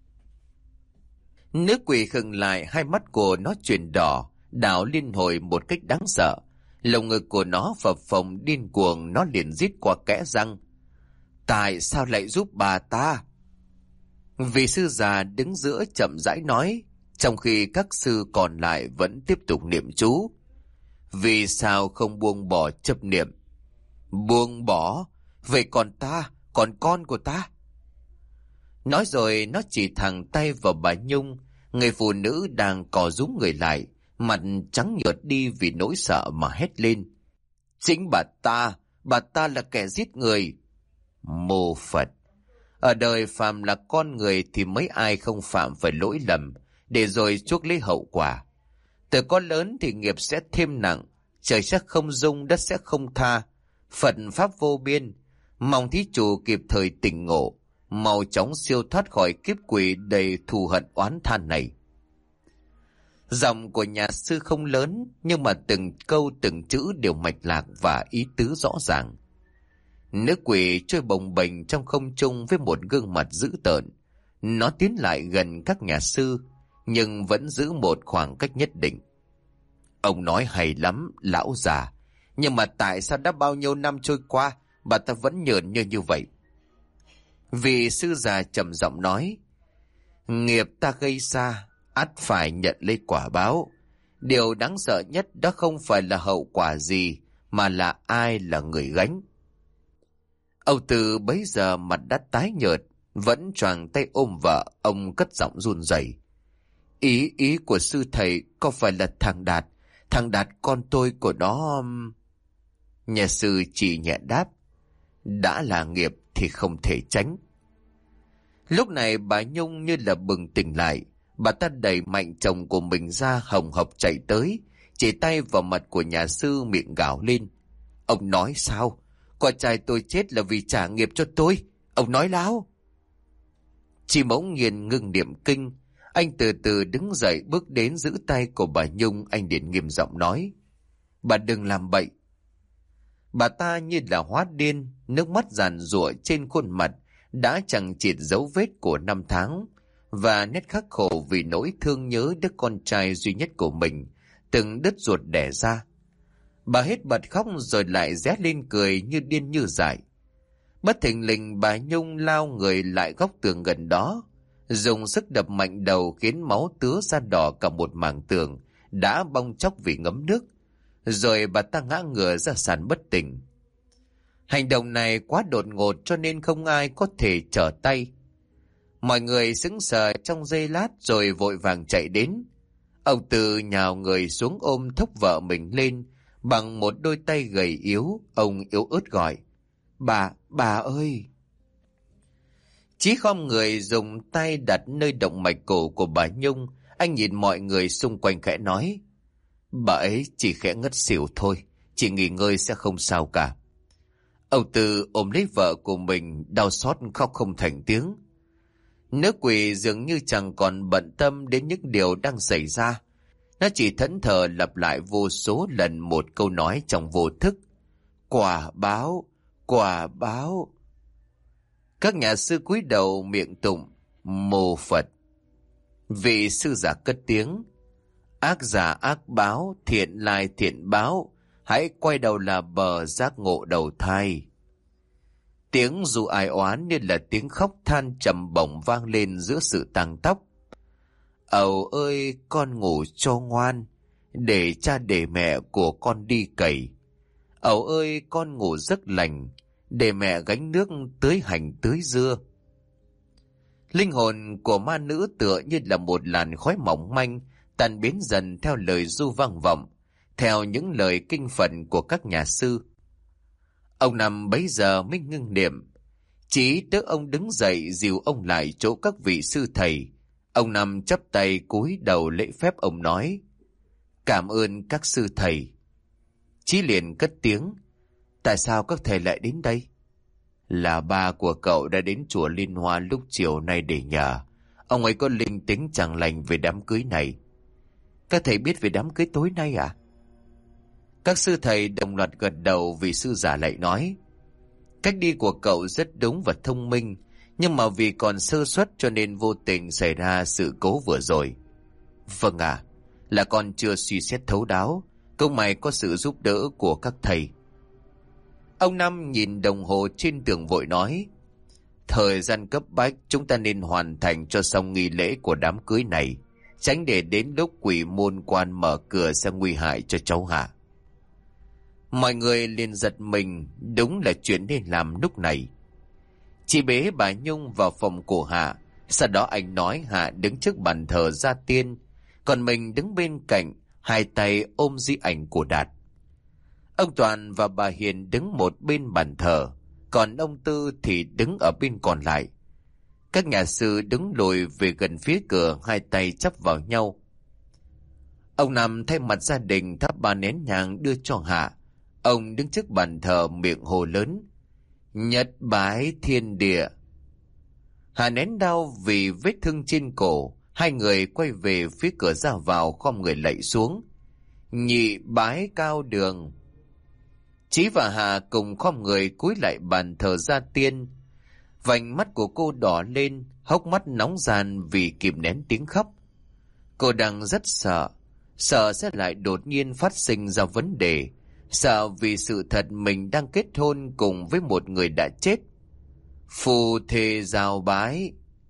Nữ quỷ khựng lại, hai mắt của nó chuyển đỏ, đảo liên hồi một cách đáng sợ. Lồng ngực của nó phập phồng điên cuồng, nó liền rít qua kẽ răng. Tại sao lại giúp bà ta? Vị sư già đứng giữa chậm rãi nói, trong khi các sư còn lại vẫn tiếp tục niệm chú. Vì sao không buông bỏ chấp niệm? Buông bỏ? Vậy còn ta, còn con của ta? Nói rồi nó chỉ thẳng tay vào bà Nhung, người phụ nữ đang cò rúm người lại, mặt trắng nhợt đi vì nỗi sợ mà hét lên. Chính bà ta là kẻ giết người. Mô Phật! Ở đời phàm là con người thì mấy ai không phạm phải lỗi lầm, để rồi chuốc lấy hậu quả. Từ con lớn thì nghiệp sẽ thêm nặng, trời sẽ không dung, đất sẽ không tha. Phật pháp vô biên, mong thí chủ kịp thời tỉnh ngộ, mau chóng siêu thoát khỏi kiếp quỷ đầy thù hận oán than này. Giọng của nhà sư không lớn, nhưng mà từng câu từng chữ đều mạch lạc và ý tứ rõ ràng. Nữ quỷ trôi bồng bềnh trong không trung với một gương mặt dữ tợn. Nó tiến lại gần các nhà sư, nhưng vẫn giữ một khoảng cách nhất định. Ông nói hay lắm, lão già. Nhưng mà tại sao đã bao nhiêu năm trôi qua, bà ta vẫn nhởn như vậy? Vị sư già trầm giọng nói. Nghiệp ta gây ra, ắt phải nhận lấy quả báo. Điều đáng sợ nhất đó không phải là hậu quả gì, mà là ai là người gánh. Âu Tư bấy giờ mặt đã tái nhợt, vẫn choàng tay ôm vợ, ông cất giọng run rẩy. Ý của sư thầy có phải là thằng Đạt con tôi của nó? Nhà sư chỉ nhẹ đáp. Đã là nghiệp thì không thể tránh. Lúc này bà Nhung như là bừng tỉnh lại. Bà ta đẩy mạnh chồng của mình ra, hồng hộc chạy tới, chỉ tay vào mặt của nhà sư, miệng gào lên. Ông nói sao? Con trai tôi chết là vì trả nghiệp cho tôi. Ông nói láo. Chị bỗng nhiên ngưng niệm kinh. Anh từ từ đứng dậy, bước đến giữ tay của bà Nhung. Anh liền nghiêm giọng nói: Bà đừng làm bậy. Bà ta như là hóa điên, nước mắt giàn giụa trên khuôn mặt đã chẳng chịt dấu vết của năm tháng và nét khắc khổ vì nỗi thương nhớ đứa con trai duy nhất của mình từng đứt ruột đẻ ra. Bà hết bật khóc rồi lại rét lên cười như điên như dại. Bất thình lình bà Nhung lao người lại góc tường gần đó, dùng sức đập mạnh đầu khiến máu tứa ra đỏ cả một mảng tường đã bong tróc vì ngấm nước. Rồi bà ta ngã ngửa ra sàn bất tỉnh. Hành động này quá đột ngột cho nên không ai có thể trở tay. Mọi người sững sờ trong giây lát rồi vội vàng chạy đến. Ông Tư nhào người xuống ôm thốc vợ mình lên. Bằng một đôi tay gầy yếu, ông yếu ớt gọi: Bà ơi! Chí khom người dùng tay đặt nơi động mạch cổ của bà Nhung. Anh nhìn mọi người xung quanh khẽ nói: Bà ấy chỉ khẽ ngất xỉu thôi, chỉ nghỉ ngơi sẽ không sao cả. Ông Tư ôm lấy vợ của mình, đau xót khóc không thành tiếng. Nữ quỷ dường như chẳng còn bận tâm đến những điều đang xảy ra. Nó chỉ thẫn thờ lặp lại vô số lần một câu nói trong vô thức: Quả báo, quả báo. Các nhà sư cúi đầu miệng tụng: Mô Phật. Vị sư giả cất tiếng: Ác giả ác báo, thiện lai thiện báo, hãy quay đầu là bờ, giác ngộ đầu thai. Tiếng dù ai oán nên là tiếng khóc than trầm bổng vang lên giữa sự tang tóc. Ầu ơi, con ngủ cho ngoan, để cha để mẹ của con đi cày. Ầu ơi, con ngủ giấc lành, để mẹ gánh nước tưới hành tưới dưa. Linh hồn của ma nữ tựa như là một làn khói mỏng manh, tan biến dần theo lời ru vang vọng, theo những lời kinh phận của các nhà sư. Ông Năm bấy giờ mới ngưng niệm. Chỉ tức ông đứng dậy dìu ông lại chỗ các vị sư thầy. Ông Năm chắp tay cúi đầu lễ phép, ông nói: Cảm ơn các sư thầy. Chí liền cất tiếng: Tại sao các thầy lại đến đây? Là ba của cậu đã đến chùa Liên Hoa lúc chiều nay để nhờ. Ông ấy có linh tính chẳng lành về đám cưới này. Các thầy biết về đám cưới tối nay à? Các sư thầy đồng loạt gật đầu. Vì sư giả lại nói: Cách đi của cậu rất đúng và thông minh, nhưng mà vì còn sơ suất cho nên vô tình xảy ra sự cố vừa rồi. Vâng ạ, là con chưa suy xét thấu đáo. Công may có sự giúp đỡ của các thầy. Ông Năm nhìn đồng hồ trên tường vội nói: Thời gian cấp bách, chúng ta nên hoàn thành cho xong nghi lễ của đám cưới này, tránh để đến lúc quỷ môn quan mở cửa sẽ nguy hại cho cháu Hạ. Mọi người liền giật mình, đúng là chuyện nên làm lúc này. Chị bế bà Nhung vào phòng của Hạ, sau đó anh nói Hạ đứng trước bàn thờ gia tiên, còn mình đứng bên cạnh, hai tay ôm di ảnh của Đạt. Ông Toàn và bà Hiền đứng một bên bàn thờ, còn ông Tư thì đứng ở bên còn lại. Các nhà sư đứng lùi về gần phía cửa, hai tay chắp vào nhau. Ông Năm thay mặt gia đình thắp 3 nén nhang đưa cho Hạ. Ông đứng trước bàn thờ miệng hồ lớn: Nhất bái thiên địa. Hạ nén đau vì vết thương trên cổ. Hai người quay về phía cửa ra vào, khom người lạy xuống: Nhị bái cao đường. Chí và Hạ cùng khom người cúi lại bàn thờ gia tiên. Vành mắt của cô đỏ lên, hốc mắt nóng ran vì kìm nén tiếng khóc. Cô đang rất sợ, sợ sẽ lại đột nhiên phát sinh ra vấn đề, sợ vì sự thật mình đang kết hôn cùng với một người đã chết. Phù thề giao bái.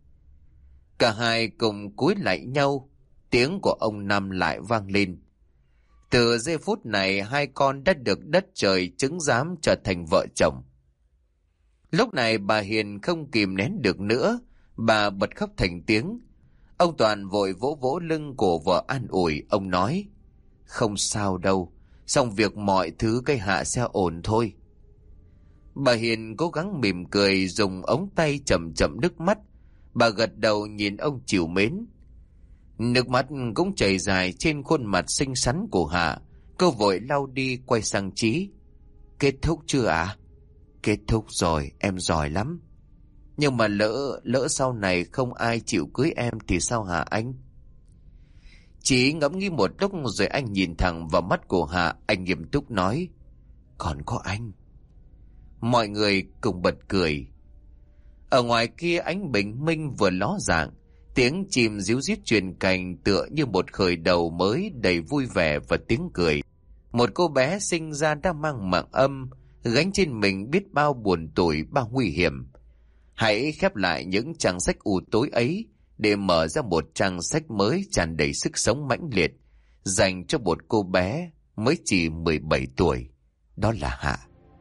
Cả hai cùng cúi lại nhau. Tiếng của ông Năm lại vang lên. Từ giây phút này, hai con đã được đất trời chứng giám trở thành vợ chồng. Lúc này bà Hiền không kìm nén được nữa, bà bật khóc thành tiếng. Ông Toàn vội vỗ vỗ lưng của vợ an ủi. Ông nói: Không sao đâu, xong việc mọi thứ cái Hạ sẽ ổn thôi. Bà Hiền cố gắng mỉm cười, dùng ống tay chậm chậm nước mắt. Bà gật đầu nhìn ông trìu mến. Nước mắt cũng chảy dài trên khuôn mặt xinh xắn của Hạ. Cô vội lau đi quay sang Chí. Kết thúc chưa ạ? Kết thúc rồi, em giỏi lắm. Nhưng mà lỡ sau này không ai chịu cưới em thì sao hả anh? Chí ngẫm nghĩ một lúc rồi anh nhìn thẳng vào mắt của Hạ, anh nghiêm túc nói. Còn có anh. Mọi người cùng bật cười. Ở ngoài kia ánh bình minh vừa ló dạng, tiếng chim ríu rít truyền cành tựa như một khởi đầu mới đầy vui vẻ và tiếng cười. Một cô bé sinh ra đã mang mạng âm, gánh trên mình biết bao buồn tủi, bao nguy hiểm. Hãy khép lại những trang sách u tối ấy để mở ra một trang sách mới tràn đầy sức sống mãnh liệt, dành cho một cô bé mới chỉ 17 tuổi. Đó là Hạ.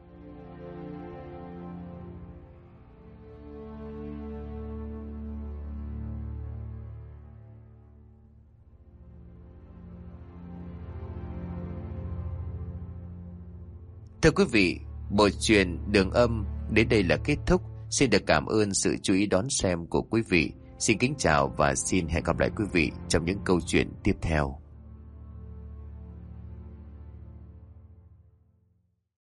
Thưa quý vị, bộ truyện Đường Âm đến đây là kết thúc. Xin được cảm ơn sự chú ý đón xem của quý vị. Xin kính chào và xin hẹn gặp lại quý vị trong những câu chuyện tiếp theo.